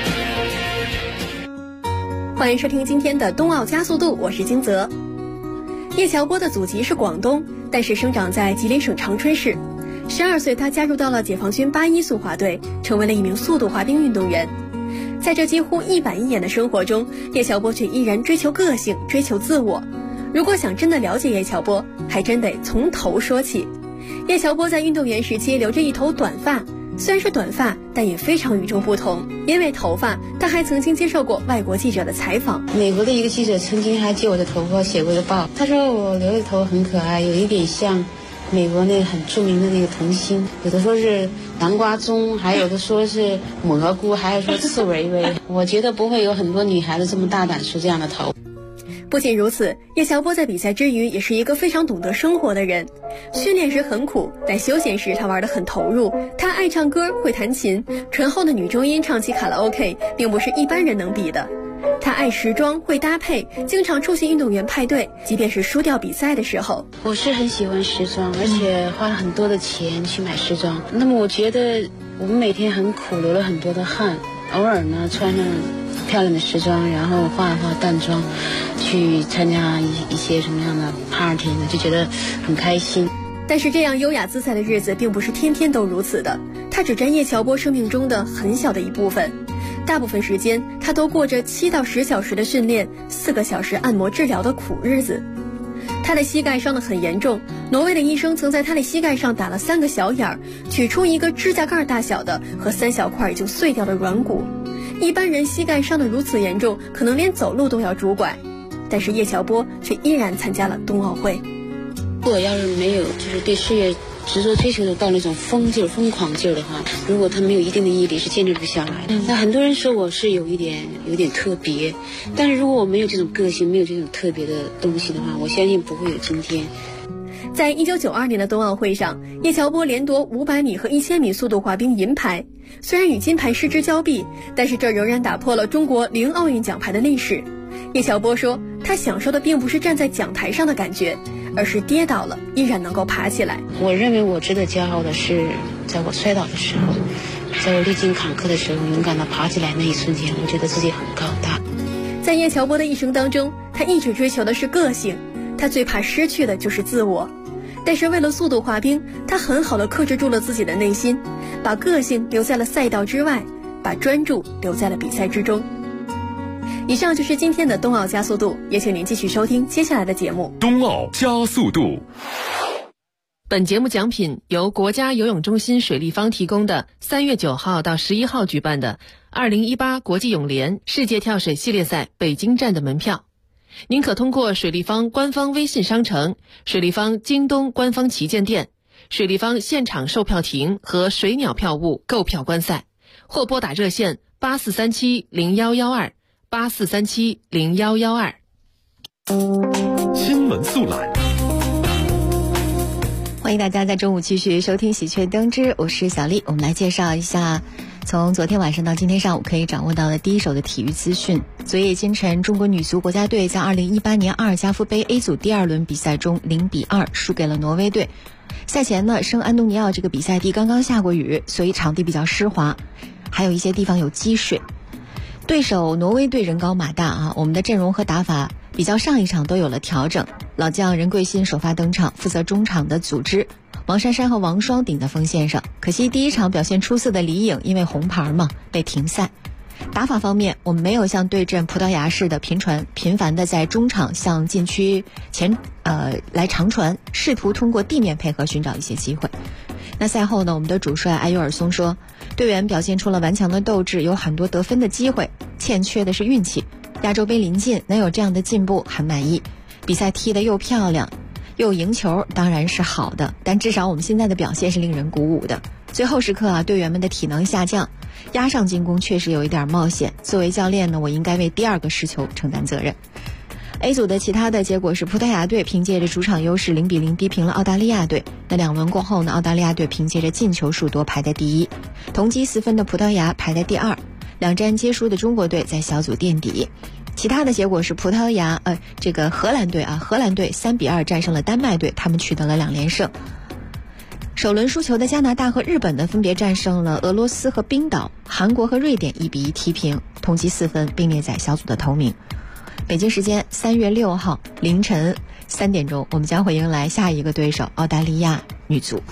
欢迎收听今天的冬奥加速度，我是金泽。叶乔波的祖籍是广东，但是生长在吉林省长春市。12岁，他加入到了解放军81速滑队，成为了一名速度滑冰运动员。在这几乎一板一眼的生活中，叶乔波却依然追求个性，追求自我。如果想真的了解叶乔波，还真得从头说起。叶乔波在运动员时期留着一头短发，虽然是短发，但也非常与众不同。因为头发，他还曾经接受过外国记者的采访。 美国的一个记者曾经还借我的头发写过的报，他说我留的头很可爱，有一点像美国那个很著名的那个童星，有的说是南瓜棕，还有的说是蘑菇，还有说刺猬薇。我觉得不会有很多女孩子这么大胆梳这样的头。 不仅如此，叶乔波在比赛之余也是一个非常懂得生活的人。训练时很苦，但休闲时他玩得很投入。他爱唱歌，会弹琴，醇厚的女中音唱起卡拉 OK 并不是一般人能比的。他爱时装，会搭配，经常出席运动员派对，即便是输掉比赛的时候。 我是很喜欢时装，而且花了很多的钱去买时装。那么我觉得我们每天很苦，流了很多的汗，偶尔呢穿上漂亮的时装，然后化一化淡妆，去参加一些什么样的 party 呢，就觉得很开心。 但是这样优雅自在的日子并不是天天都如此的，它只占叶乔波生命中的很小的一部分。大部分时间他都过着7到10小时的训练，4个小时按摩治疗的苦日子。他的膝盖伤得很严重，挪威的医生曾在他的膝盖上打了3个小眼儿，取出一个指甲盖大小的和3小块就碎掉的软骨。一般人膝盖伤得如此严重，可能连走路都要拄拐，但是叶乔波却依然参加了冬奥会。 如果要是没有就是对事业执着追求的到那种疯狂劲儿的话，如果他没有一定的毅力，是坚持不下来的。那很多人说我是有点特别，但是如果我没有这种个性，没有这种特别的东西的话，我相信不会有今天。 在1992年的冬奥会上，叶乔波连夺500米和1000米速度滑冰银牌。虽然与金牌失之交臂，但是这仍然打破了中国0奥运奖牌的历史。叶乔波说，他享受的并不是站在讲台上的感觉，而是跌倒了依然能够爬起来。 我认为我值得骄傲的是，在我摔倒的时候，在我历经坎坷的时候，勇敢地爬起来那一瞬间，我觉得自己很高大。 在叶乔波的一生当中，他一直追求的是个性，他最怕失去的就是自我。但是为了速度滑冰，他很好地克制住了自己的内心，把个性留在了赛道之外，把专注留在了比赛之中。以上就是今天的冬奥加速度，也请您继续收听接下来的节目。 冬奥加速度。 本节目奖品由国家游泳中心水立方提供的3月9号到11号举办的2018国际泳联世界跳水系列赛北京站的门票。您可通过水立方官方微信商城、水立方京东官方旗舰店、水立方现场售票亭和水鸟票务购票观赛，或拨打热线84370112 84370112。 新闻速览。 欢迎大家在中午继续收听喜鹊灯之，我是小丽。我们来介绍一下从昨天晚上到今天上午可以掌握到的第一手的体育资讯。昨夜今晨，中国女足国家队在2018年阿尔加夫杯 A 组第2轮比赛中0-2输给了挪威队。赛前呢，圣安东尼奥这个比赛地刚刚下过雨，所以场地比较湿滑，还有一些地方有积水。对手挪威队人高马大啊，我们的阵容和打法比较上一场都有了调整。老将任贵欣首发登场，负责中场的组织，王珊珊和王霜顶在锋线上。可惜第一场表现出色的李颖因为红牌嘛被停赛。打法方面，我们没有像对阵葡萄牙似的频繁的在中场向禁区前来长传，试图通过地面配合寻找一些机会。那赛后呢，我们的主帅埃尤尔松说，队员表现出了顽强的斗志，有很多得分的机会，欠缺的是运气。亚洲杯临近，能有这样的进步很满意。比赛踢得又漂亮又赢球当然是好的，但至少我们现在的表现是令人鼓舞的。最后时刻啊，队员们的体能下降， 压上进攻确实有一点冒险。作为教练呢，我应该为第2个失球承担责任。A 组的其他的结果是葡萄牙队凭借着主场优势0-0逼平了澳大利亚队。那2轮过后呢，澳大利亚队凭借着进球数多排在第1，同积4分的葡萄牙排在第2。2战皆输的中国队在小组垫底。其他的结果是荷兰队3-2战胜了丹麦队，他们取得了2连胜。首轮输球的加拿大和日本呢，分别战胜了俄罗斯和冰岛，韩国和瑞典1-1踢平，同积4分，并列在小组的头名。北京时间3月6号凌晨3点钟，我们将会迎来下一个对手澳大利亚女足。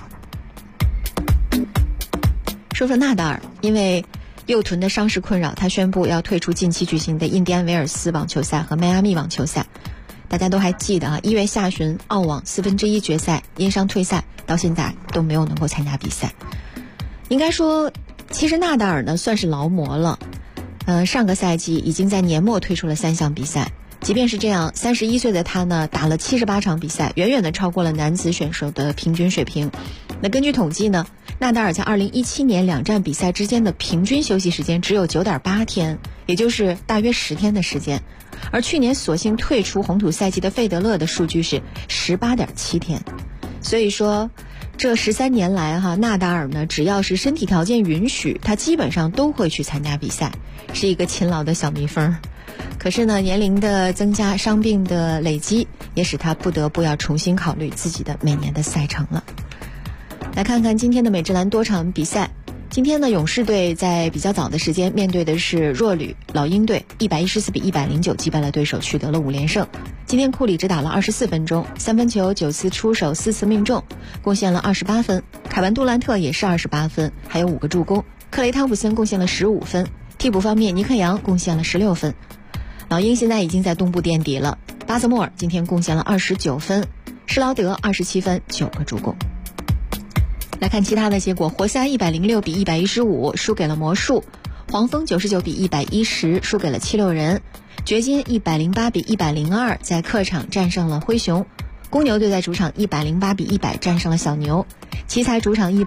说说纳达尔，因为右臀的伤势困扰，他宣布要退出近期举行的印第安维尔斯网球赛和迈阿密网球赛。大家都还记得1月下旬澳网1/4决赛因伤退赛，到现在都没有能够参加比赛。应该说，其实纳达尔呢算是劳模了。上个赛季已经在年末退出了3项比赛。即便是这样，31岁的他呢打了78场比赛，远远的超过了男子选手的平均水平。那根据统计呢，纳达尔在2017年2站比赛之间的平均休息时间只有 9.8 天，也就是大约10天的时间。而去年索性退出红土赛季的费德勒的数据是 18.7 天。所以说这13年来纳达尔呢，只要是身体条件允许，他基本上都会去参加比赛，是一个勤劳的小蜜蜂。可是呢，年龄的增加，伤病的累积，也使他不得不要重新考虑自己的每年的赛程了。来看看今天的美职篮多场比赛。今天呢，勇士队在比较早的时间面对的是弱旅老鹰队，114-109击败了对手，取得了5连胜。今天库里只打了24分钟，3分球9次出手4次命中，贡献了28分。凯文杜兰特也是28分，还有5个助攻。克雷汤普森贡献了15分。替补方面，尼克杨贡献了16分。老鹰现在已经在东部垫底了，巴泽莫尔今天贡献了29分，施劳德27分9个助攻。来看其他的结果，活塞106-115输给了魔术，黄蜂99-110输给了76人，掘金108-102在客场战胜了灰熊，公牛队在主场108-100战胜了小牛，奇才主场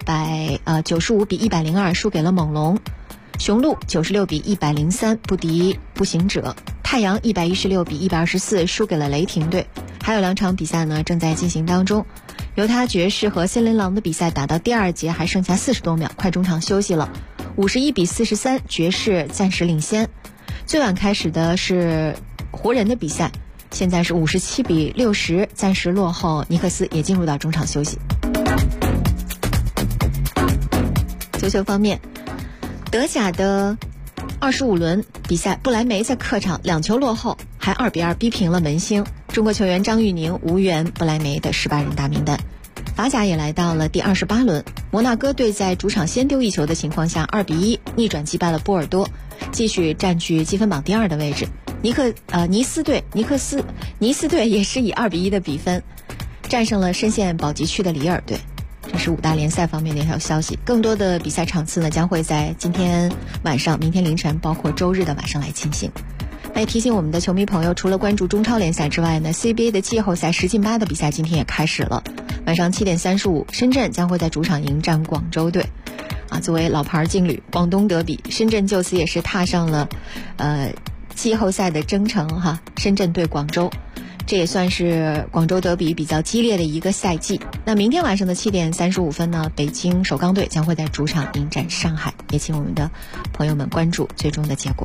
95-102输给了猛龙，雄鹿96-103不敌步行者，太阳116-124输给了雷霆队。还有2场比赛呢正在进行当中，犹他爵士和森林狼的比赛打到第2节还剩下40多秒，快中场休息了，51-43爵士暂时领先。最晚开始的是湖人的比赛，现在是57-60暂时落后，尼克斯也进入到中场休息。足球方面，德甲的25轮比赛，不莱梅在客场2球落后，还2-2逼平了门兴。中国球员张玉宁无缘不莱梅的18人大名单。法甲也来到了第28轮，摩纳哥队在主场先丢1球的情况下2-1逆转击败了波尔多，继续占据积分榜第2的位置。尼斯队也是以2-1的比分战胜了深陷保级区的里尔队。这是5大联赛方面的一条消息。更多的比赛场次呢，将会在今天晚上、明天凌晨，包括周日的晚上来进行。那也提醒我们的球迷朋友，除了关注中超联赛之外呢， CBA 的季后赛10进8的比赛今天也开始了。晚上7点35，深圳将会在主场迎战广州队。作为老牌劲旅，广东德比，深圳就此也是踏上了季后赛的征程深圳对广州，这也算是广州德比比较激烈的一个赛季。那明天晚上的7点35分呢，北京首钢队将会在主场迎战上海，也请我们的朋友们关注最终的结果。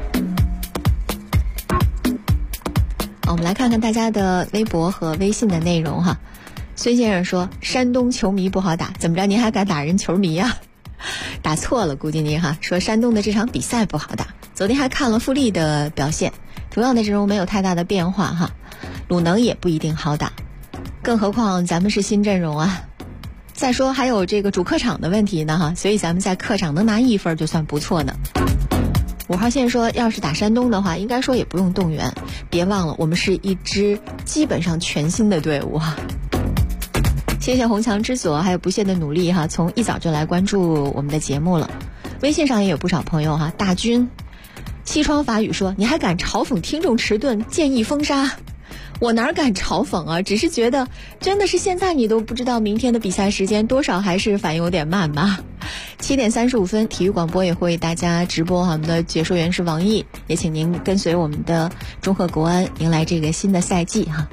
我们来看看大家的微博和微信的内容孙先生说，山东球迷不好打，怎么着您还敢打人球迷啊？打错了，估计您说山东的这场比赛不好打。昨天还看了富力的表现，同样的阵容没有太大的变化鲁能也不一定好打，更何况咱们是新阵容啊。再说还有这个主客场的问题呢所以咱们在客场能拿1分就算不错呢。5号线说，要是打山东的话，应该说也不用动员，别忘了我们是一支基本上全新的队伍谢谢红墙之左还有不懈的努力从一早就来关注我们的节目了。微信上也有不少朋友大军西窗法语说，你还敢嘲讽听众迟钝，建议封杀。我哪敢嘲讽只是觉得真的是现在你都不知道明天的比赛时间，多少还是反应有点慢吧。 7点35分，体育广播也会为大家直播哈。我们的解说员是王毅，也请您跟随我们的中赫国安迎来这个新的赛季哈。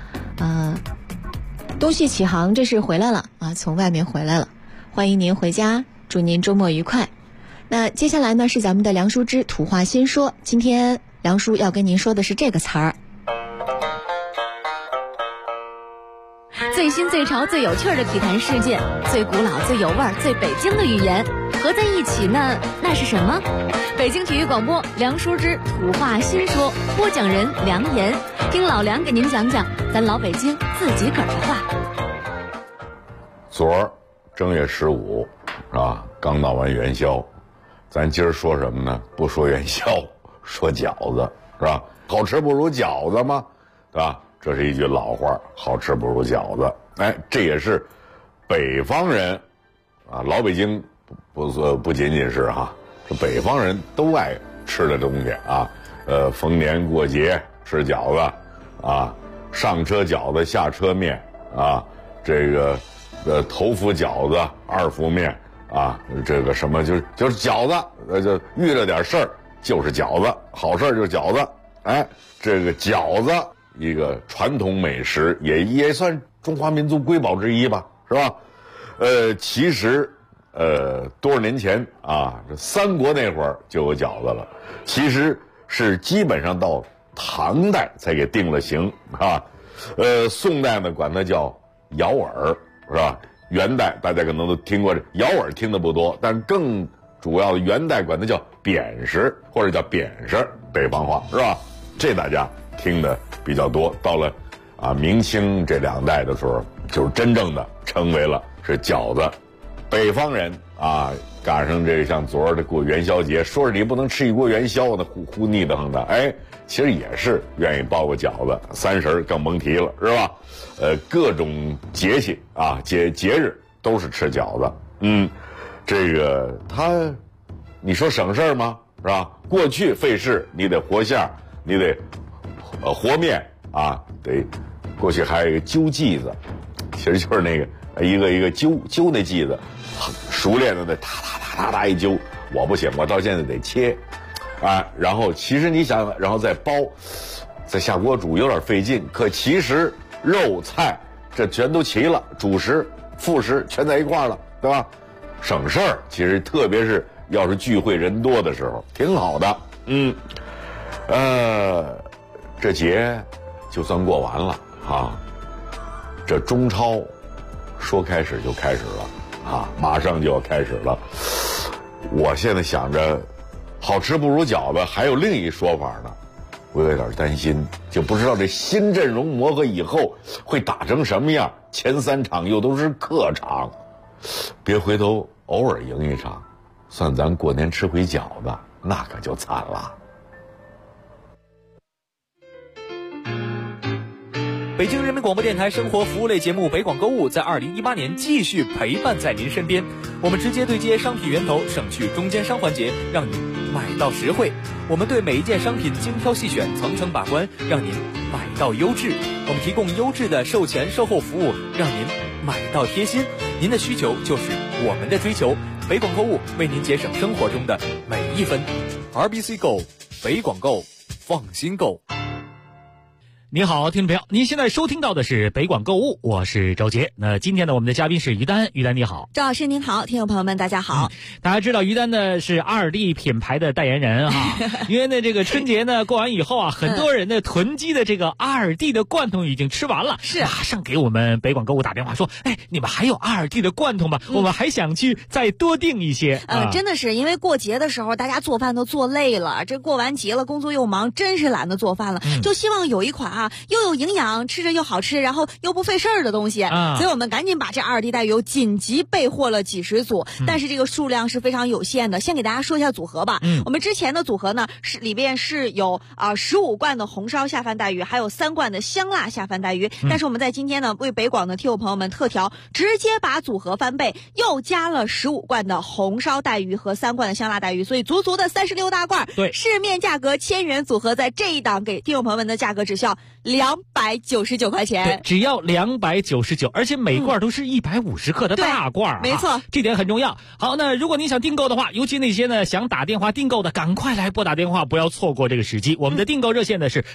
东旭启航这是回来了啊，从外面回来了，欢迎您回家，祝您周末愉快。那接下来呢是咱们的梁叔之土话新说，今天梁叔要跟您说的是这个词儿。 最新最潮最有趣的体坛事件，最古老最有味儿最北京的语言合在一起呢，那是什么？北京体育广播梁叔之土话新说，播讲人梁岩，听老梁给您讲讲咱老北京自己个儿的话。 昨儿正月15是吧？刚闹完元宵，咱今儿说什么呢？不说元宵，说饺子是吧？好吃不如饺子嘛，对吧？这是一句老话，好吃不如饺子。哎，这也是北方人啊，老北京不仅仅是哈，这北方人都爱吃的东西啊。逢年过节吃饺子啊，上车饺子下车面啊，这个头伏饺子二伏面啊，这个什么就是饺子，就遇了点事儿就是饺子，好事儿就是饺子。哎，这个饺子一个传统美食，也算中华民族瑰宝之一吧，是吧？其实多少年前啊，这三国那会儿就有饺子了，其实是基本上到唐代才给定了型啊。宋代呢管它叫摇饵，是吧？元代大家可能都听过，摇饵听的不多，但更主要的元代管它叫扁食或者叫扁食，北方话是吧？这大家听的比较多。到了明清这两代的时候，就是真正的成为了是饺子。北方人啊，赶上这像昨儿的过元宵节，说是你不能吃一锅元宵呢，糊腻得很的。哎，其实也是愿意包个饺子。30更甭提了，是吧？各种节气啊，节日都是吃饺子。这个你说省事儿吗？是吧？过去费事，你得和馅儿，你得和面啊，得过去还有一个揪剂子，其实就是那个一个揪那剂子，熟练的那哒一揪，我不行，我到现在得切啊，然后其实你想，然后再包，再下锅煮有点费劲，可其实肉菜这全都齐了，主食副食全在一块了，对吧？省事儿，其实特别是要是聚会人多的时候，挺好的。这节就算过完了啊，这中超说开始就开始了啊，马上就要开始了。我现在想着，好吃不如饺子，还有另一说法呢，我有点担心，就不知道这新阵容磨合以后会打成什么样。前3场又都是客场，别回头偶尔赢一场，算咱过年吃回饺子，那可就惨了。 北京人民广播电台生活服务类节目北广购物在2018年继续陪伴在您身边，我们直接对接商品源头，省去中间商环节，让您买到实惠。我们对每一件商品精挑细选，层层把关，让您买到优质。我们提供优质的售前售后服务，让您买到贴心。您的需求就是我们的追求，北广购物为您节省生活中的每一分。RBC Go， 北广购，放心购。 你好，听众朋友，您现在收听到的是北广购物，我是周杰。那今天呢，我们的嘉宾是于丹，于丹你好。 周老师您好，听众朋友们大家好。 大家知道于丹呢是2D 品牌的代言人哈，因为呢这个春节呢过完以后啊，很多人呢囤积的这个2D 的罐头已经吃完了， 是马上给我们北广购物打电话说，哎，你们还有2D 的罐头吗？我们还想去再多订一些。 真的是因为过节的时候大家做饭都做累了，这过完节了工作又忙，真是懒得做饭了，就希望有一款啊又有营养，吃着又好吃，然后又不费事儿的东西，所以我们赶紧把这2D 带油紧急备货了几十组，但是这个数量是非常有限的。先给大家说一下组合吧。我们之前的组合呢是里边是有15罐的红烧下饭带鱼，还有3罐的香辣下饭带鱼，但是我们在今天呢为北广的听友朋友们特调，直接把组合翻倍，又加了15罐的红烧带鱼和3罐的香辣带鱼，所以足足的36大罐。 对， 市面价格1000元组合，在这一档给听友朋友们的价格只需要 299块钱。 对，只要299，而且每罐都是150克的大罐， 没错， 这点很重要。好，那如果你想订购的话，尤其那些呢想打电话订购的，赶快来拨打电话，不要错过这个时机。我们的订购热线呢是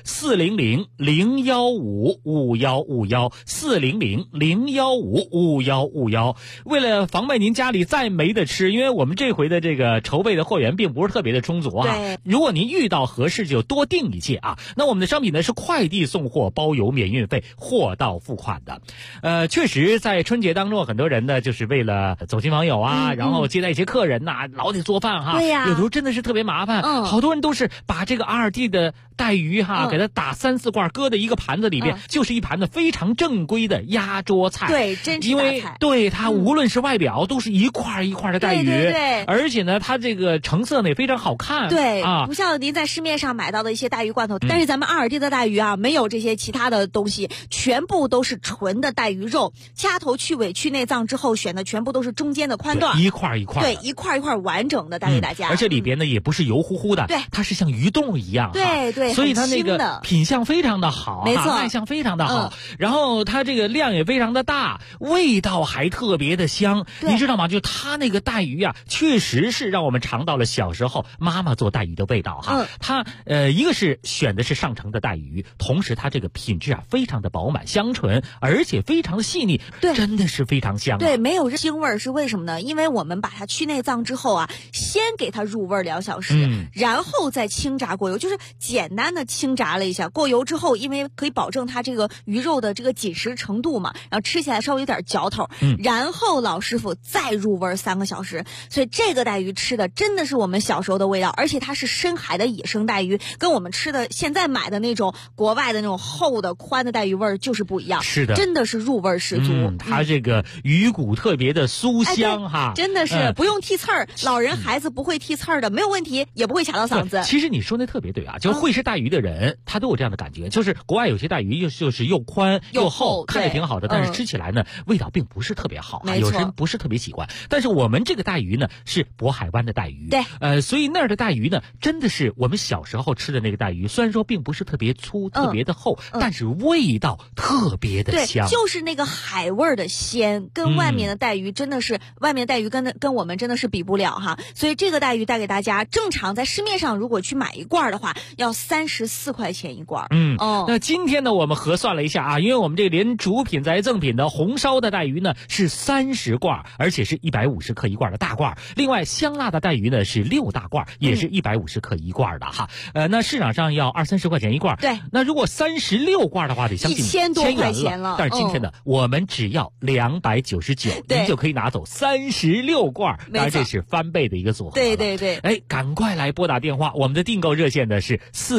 400-015-5151，400-015-5151。为了防备您家里再没得吃，因为我们这回的这个筹备的货源并不是特别的充足啊。 对， 如果您遇到合适就多订一些啊。那我们的商品呢是快递送货，包邮免运费，货到付款的。确实在春节当中，很多人呢就是为了走亲访友啊，然后接待一些客人呐，老得做饭哈。 对呀， 有的时候真的是特别麻烦。好多人都是把这个阿尔蒂的带鱼哈，给它打3-4罐，搁在一个盘子里边，就是一盘子非常正规的压桌菜。 对，真吃大菜。 因为对它无论是外表都是一块一块的带鱼， 对， 而且呢，它这个成色呢也非常好看。 对啊， 不像您在市面上买到的一些带鱼罐头，但是咱们阿尔蒂的带鱼啊，没有这些其他的东西，全部都是纯的带鱼肉，掐头去尾去内脏之后，选的全部都是中间的宽段， 一块一块， 对，一块一块完整的带给大家。 而且里边呢也不是油乎乎的， 对， 它是像鱼冻一样， 对对， 所以它那个品相非常的好， 没错， 卖相非常的好，然后它这个量也非常的大，味道还特别的香。你知道吗？就它那个带鱼啊，确实是让我们尝到了小时候妈妈做带鱼的味道哈。它一个是选的是上乘的带鱼，同时它这个品质啊非常的饱满香醇，而且非常的细腻， 对， 真的是非常香。 对，没有腥味是为什么呢？因为我们把它去内脏之后啊，先给它入味2小时，然后再清炸过油，就是简单的清炸了一下。过油之后，因为可以保证它这个鱼肉的这个紧实程度嘛，然后吃起来稍微有点嚼头，然后老师傅再入味3个小时。所以这个带鱼吃的真的是我们小时候的味道，而且它是深海的野生带鱼，跟我们吃的现在买的那种国外的那种厚的宽的带鱼味就是不一样。 是的， 真的是入味十足。 它这个鱼骨特别的酥香哈， 真的是不用剔刺儿，老人孩子不会剔刺儿的，没有问题，也不会卡到嗓子。 其实你说的特别对啊，就会吃带鱼的人，他都有这样的感觉，就是国外有些带鱼就是又宽又厚，看着挺好的，但是吃起来呢味道并不是特别好啊，有人不是特别喜欢。但是我们这个带鱼呢是渤海湾的带鱼， 对， 所以那儿的带鱼呢真的是我们小时候吃的那个带鱼，虽然说并不是特别粗、特别的厚，但是味道特别的香， 对，就是那个海味的鲜，跟外面的带鱼真的是，外面的带鱼跟我们真的是比不了哈。所以这个带鱼带给大家，正常在市面上如果去买一罐的话，要34块钱一罐。 那今天呢我们核算了一下啊，因为我们这个连主品再赠品的红烧的带鱼呢是30罐，而且是150克一罐的大罐。另外香辣的带鱼呢是6大罐，也是150克一罐的哈。那市场上要20-30块钱一罐。 对， 那如果36罐的话，得将近 1000多块钱了。 但是今天呢，我们只要299，您就可以拿走36罐，当然这是翻倍的一个组合。 对对对， 哎，赶快来拨打电话，我们的订购热线呢是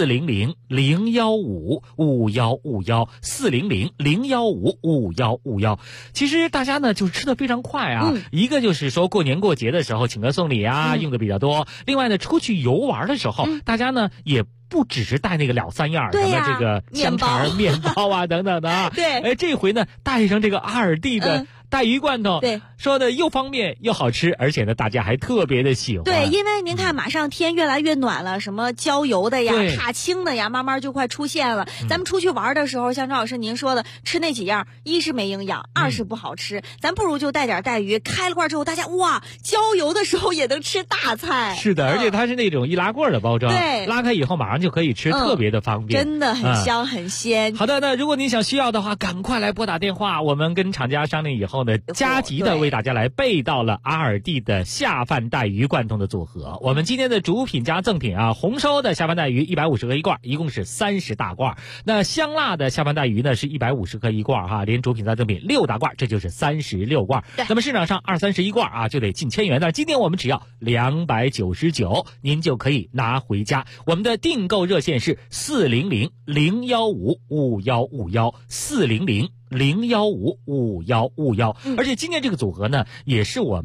400-015-5151，400-015-5151。其实大家呢就是吃的非常快啊，一个就是说过年过节的时候请客送礼啊，用的比较多。另外呢，出去游玩的时候，大家呢也不只是带那个2、3样，什么这个香肠、面包啊等等的啊。 对， 哎，这回呢带上这个阿尔蒂的带鱼罐头， 对， 说的又方便又好吃，而且呢大家还特别的喜欢。 对，因为您看马上天越来越暖了，什么郊游的呀、踏青的呀，慢慢就快出现了。咱们出去玩的时候，像赵老师您说的，吃那几样，一是没营养，二是不好吃，咱不如就带点带鱼，开了罐之后，大家哇，郊游的时候也能吃大菜。 是的，而且它是那种易拉罐的包装， 对， 拉开以后马上就可以吃，特别的方便， 真的很香很鲜。 好的，那如果您想需要的话，赶快来拨打电话，我们跟厂家商量以后呢，加急的为大家来备到了阿尔蒂的下饭带鱼罐头的组合。我们今天的主品加赠品啊，红烧的下饭带鱼150克一罐，一共是30大罐。那香辣的下饭带鱼呢是150克一罐哈，连主品加赠品6大罐，这就是36罐。那么市场上20-30罐啊就得近1000元，但是今天我们只要299，您就可以拿回家。我们的订购热线是400-015-5151，400-015-5151。而且今天这个组合呢，也是我们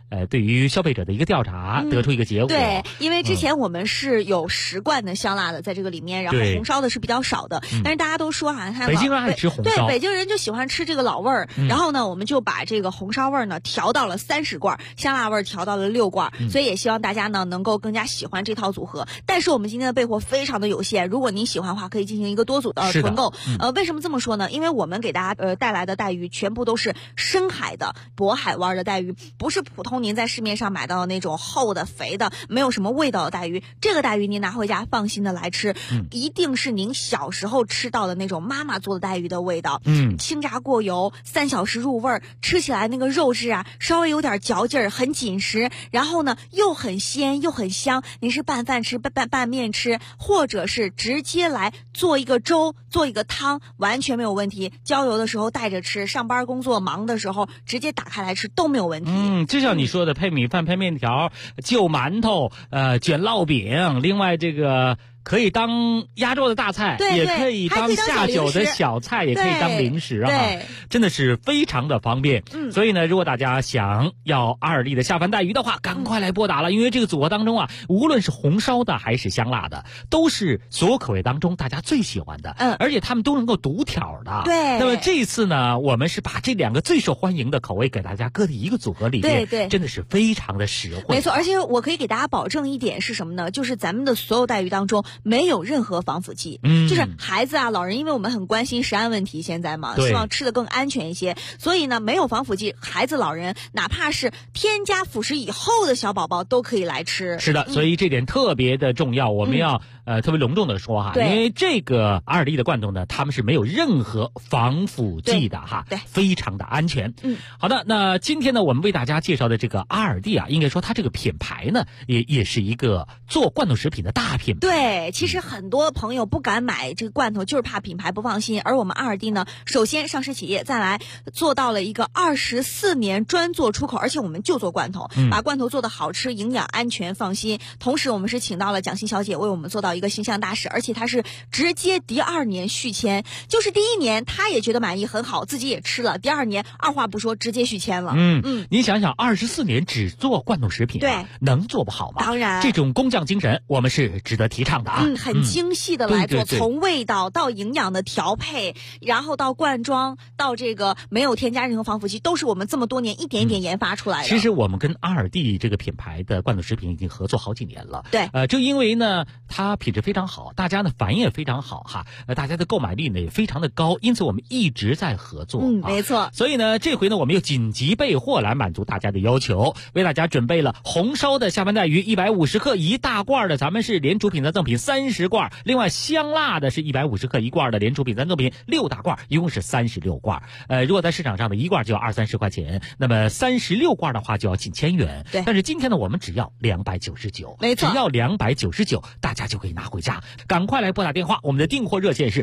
对于消费者的一个调查，得出一个结果。 对，因为之前我们是有10罐的香辣的在这个里面，然后红烧的是比较少的，但是大家都说北京人爱吃红烧， 对，北京人就喜欢吃这个老味儿。然后呢，我们就把这个红烧味儿呢调到了30罐，香辣味儿调到了6罐，所以也希望大家呢能够更加喜欢这套组合。但是我们今天的备货非常的有限，如果您喜欢的话，可以进行一个多组的团购。为什么这么说呢？因为我们给大家带来的带鱼全部都是深海的渤海湾的带鱼，不是普通您在市面上买到的那种厚的肥的没有什么味道的带鱼。这个带鱼您拿回家放心的来吃，一定是您小时候吃到的那种妈妈做的带鱼的味道。清炸过油，3小时入味儿，吃起来那个肉质啊稍微有点嚼劲儿，很紧实，然后呢又很鲜又很香。您是拌饭吃拌面吃，或者是直接来做一个粥做一个汤，完全没有问题。郊游的时候带着吃，上班工作忙的时候直接打开来吃都没有问题。 就像你说的，配米饭配面条，就馒头，卷烙饼，另外这个可以当压轴的大菜，也可以当下酒的小菜，也可以当零食啊，真的是非常的方便。所以呢，如果大家想要阿尔蒂的下饭带鱼的话，赶快来拨打了，因为这个组合当中啊，无论是红烧的还是香辣的，都是所有口味当中大家最喜欢的，而且他们都能够独挑的。 对。 那么这一次呢，我们是把这2个最受欢迎的口味给大家搁在一个组合里面， 对， 真的是非常的实惠。 没错，而且我可以给大家保证一点是什么呢？就是咱们的所有带鱼当中没有任何防腐剂，就是孩子啊、老人，因为我们很关心食安问题，现在嘛，希望吃得更安全一些，所以呢，没有防腐剂，孩子、老人，哪怕是添加辅食以后的小宝宝都可以来吃。 是的，所以这点特别的重要，我们要特别隆重的说哈，因为这个阿尔蒂的罐头呢，他们是没有任何防腐剂的哈，非常的安全。好的，那今天呢，我们为大家介绍的这个阿尔蒂啊，应该说它这个品牌呢，也是一个做罐头食品的大品牌。 对，其实很多朋友不敢买这个罐头，就是怕品牌不放心。而我们阿尔蒂呢，首先上市企业，再来做到了一个24年专做出口，而且我们就做罐头，把罐头做得好吃、营养、安全、放心。同时，我们是请到了蒋欣小姐为我们做到一个形象大使，而且她是直接第2年续签，就是第1年她也觉得满意很好，自己也吃了，第2年二话不说直接续签了。 你想想，24年只做罐头食品， 对， 能做不好吗？ 当然， 这种工匠精神我们是值得提倡的啊。 很精细的来做， 对， 从味道到营养的调配，然后到灌装，到这个没有添加任何防腐剂，都是我们这么多年一点一点研发出来的。 其实我们跟阿尔蒂这个品牌的罐头食品已经合作好几年了。 对， 就因为呢，它品质非常好，大家呢反应也非常好哈，大家的购买力呢也非常的高，因此我们一直在合作。 没错。 所以呢，这回呢，我们又紧急备货来满足大家的要求，为大家准备了红烧的下饭带鱼150克1大罐的，咱们是连主品的赠品30罐，另外香辣的是150克1罐的，连主品赠品6大罐，一共是36罐。如果在市场上的1罐就要20-30块钱，那么36罐的话就要近1000元。 对， 但是今天呢，我们只要299， 没错， 只要299，大家就可以拿回家。赶快来拨打电话，我们的订货热线是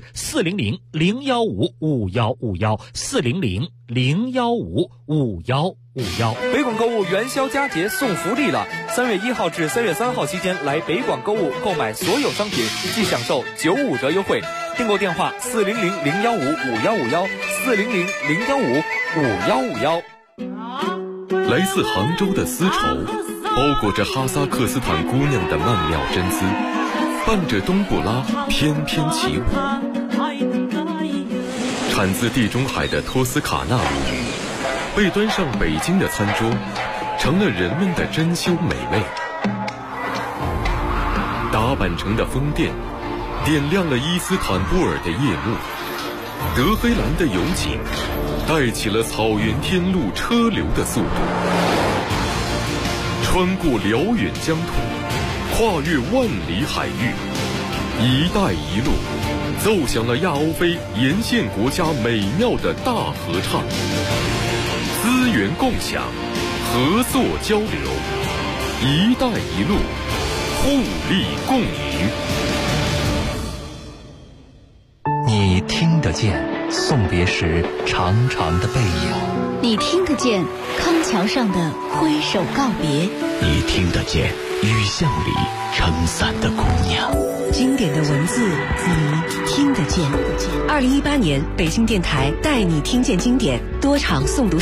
400-015-5151，400-015-5151。 北广购物元宵佳节送福利了！3月1号至3月3号期间来北广购物购买所有商品，即享受95折优惠。订购电话400-015-5151，400-015-5151。 来自杭州的丝绸，包裹着哈萨克斯坦姑娘的曼妙真姿，伴着冬不拉翩翩起舞。产自地中海的托斯卡纳米，被端上北京的餐桌，成了人们的珍馐美味。打扮成的风电，点亮了伊斯坦布尔的夜幕。德黑兰的油井，带起了草原天路车流的速度。穿过辽远疆土，跨越万里海域，一带一路奏响了亚欧非沿线国家美妙的大合唱。资源共享，合作交流，一带一路，互利共赢。 你听得见送别时长长的背影， 你听得见康桥上的挥手告别， 你听得见雨巷里撑伞的姑娘。 经典的文字，你听得见。2018年，北京电台带你听见经典多场诵读。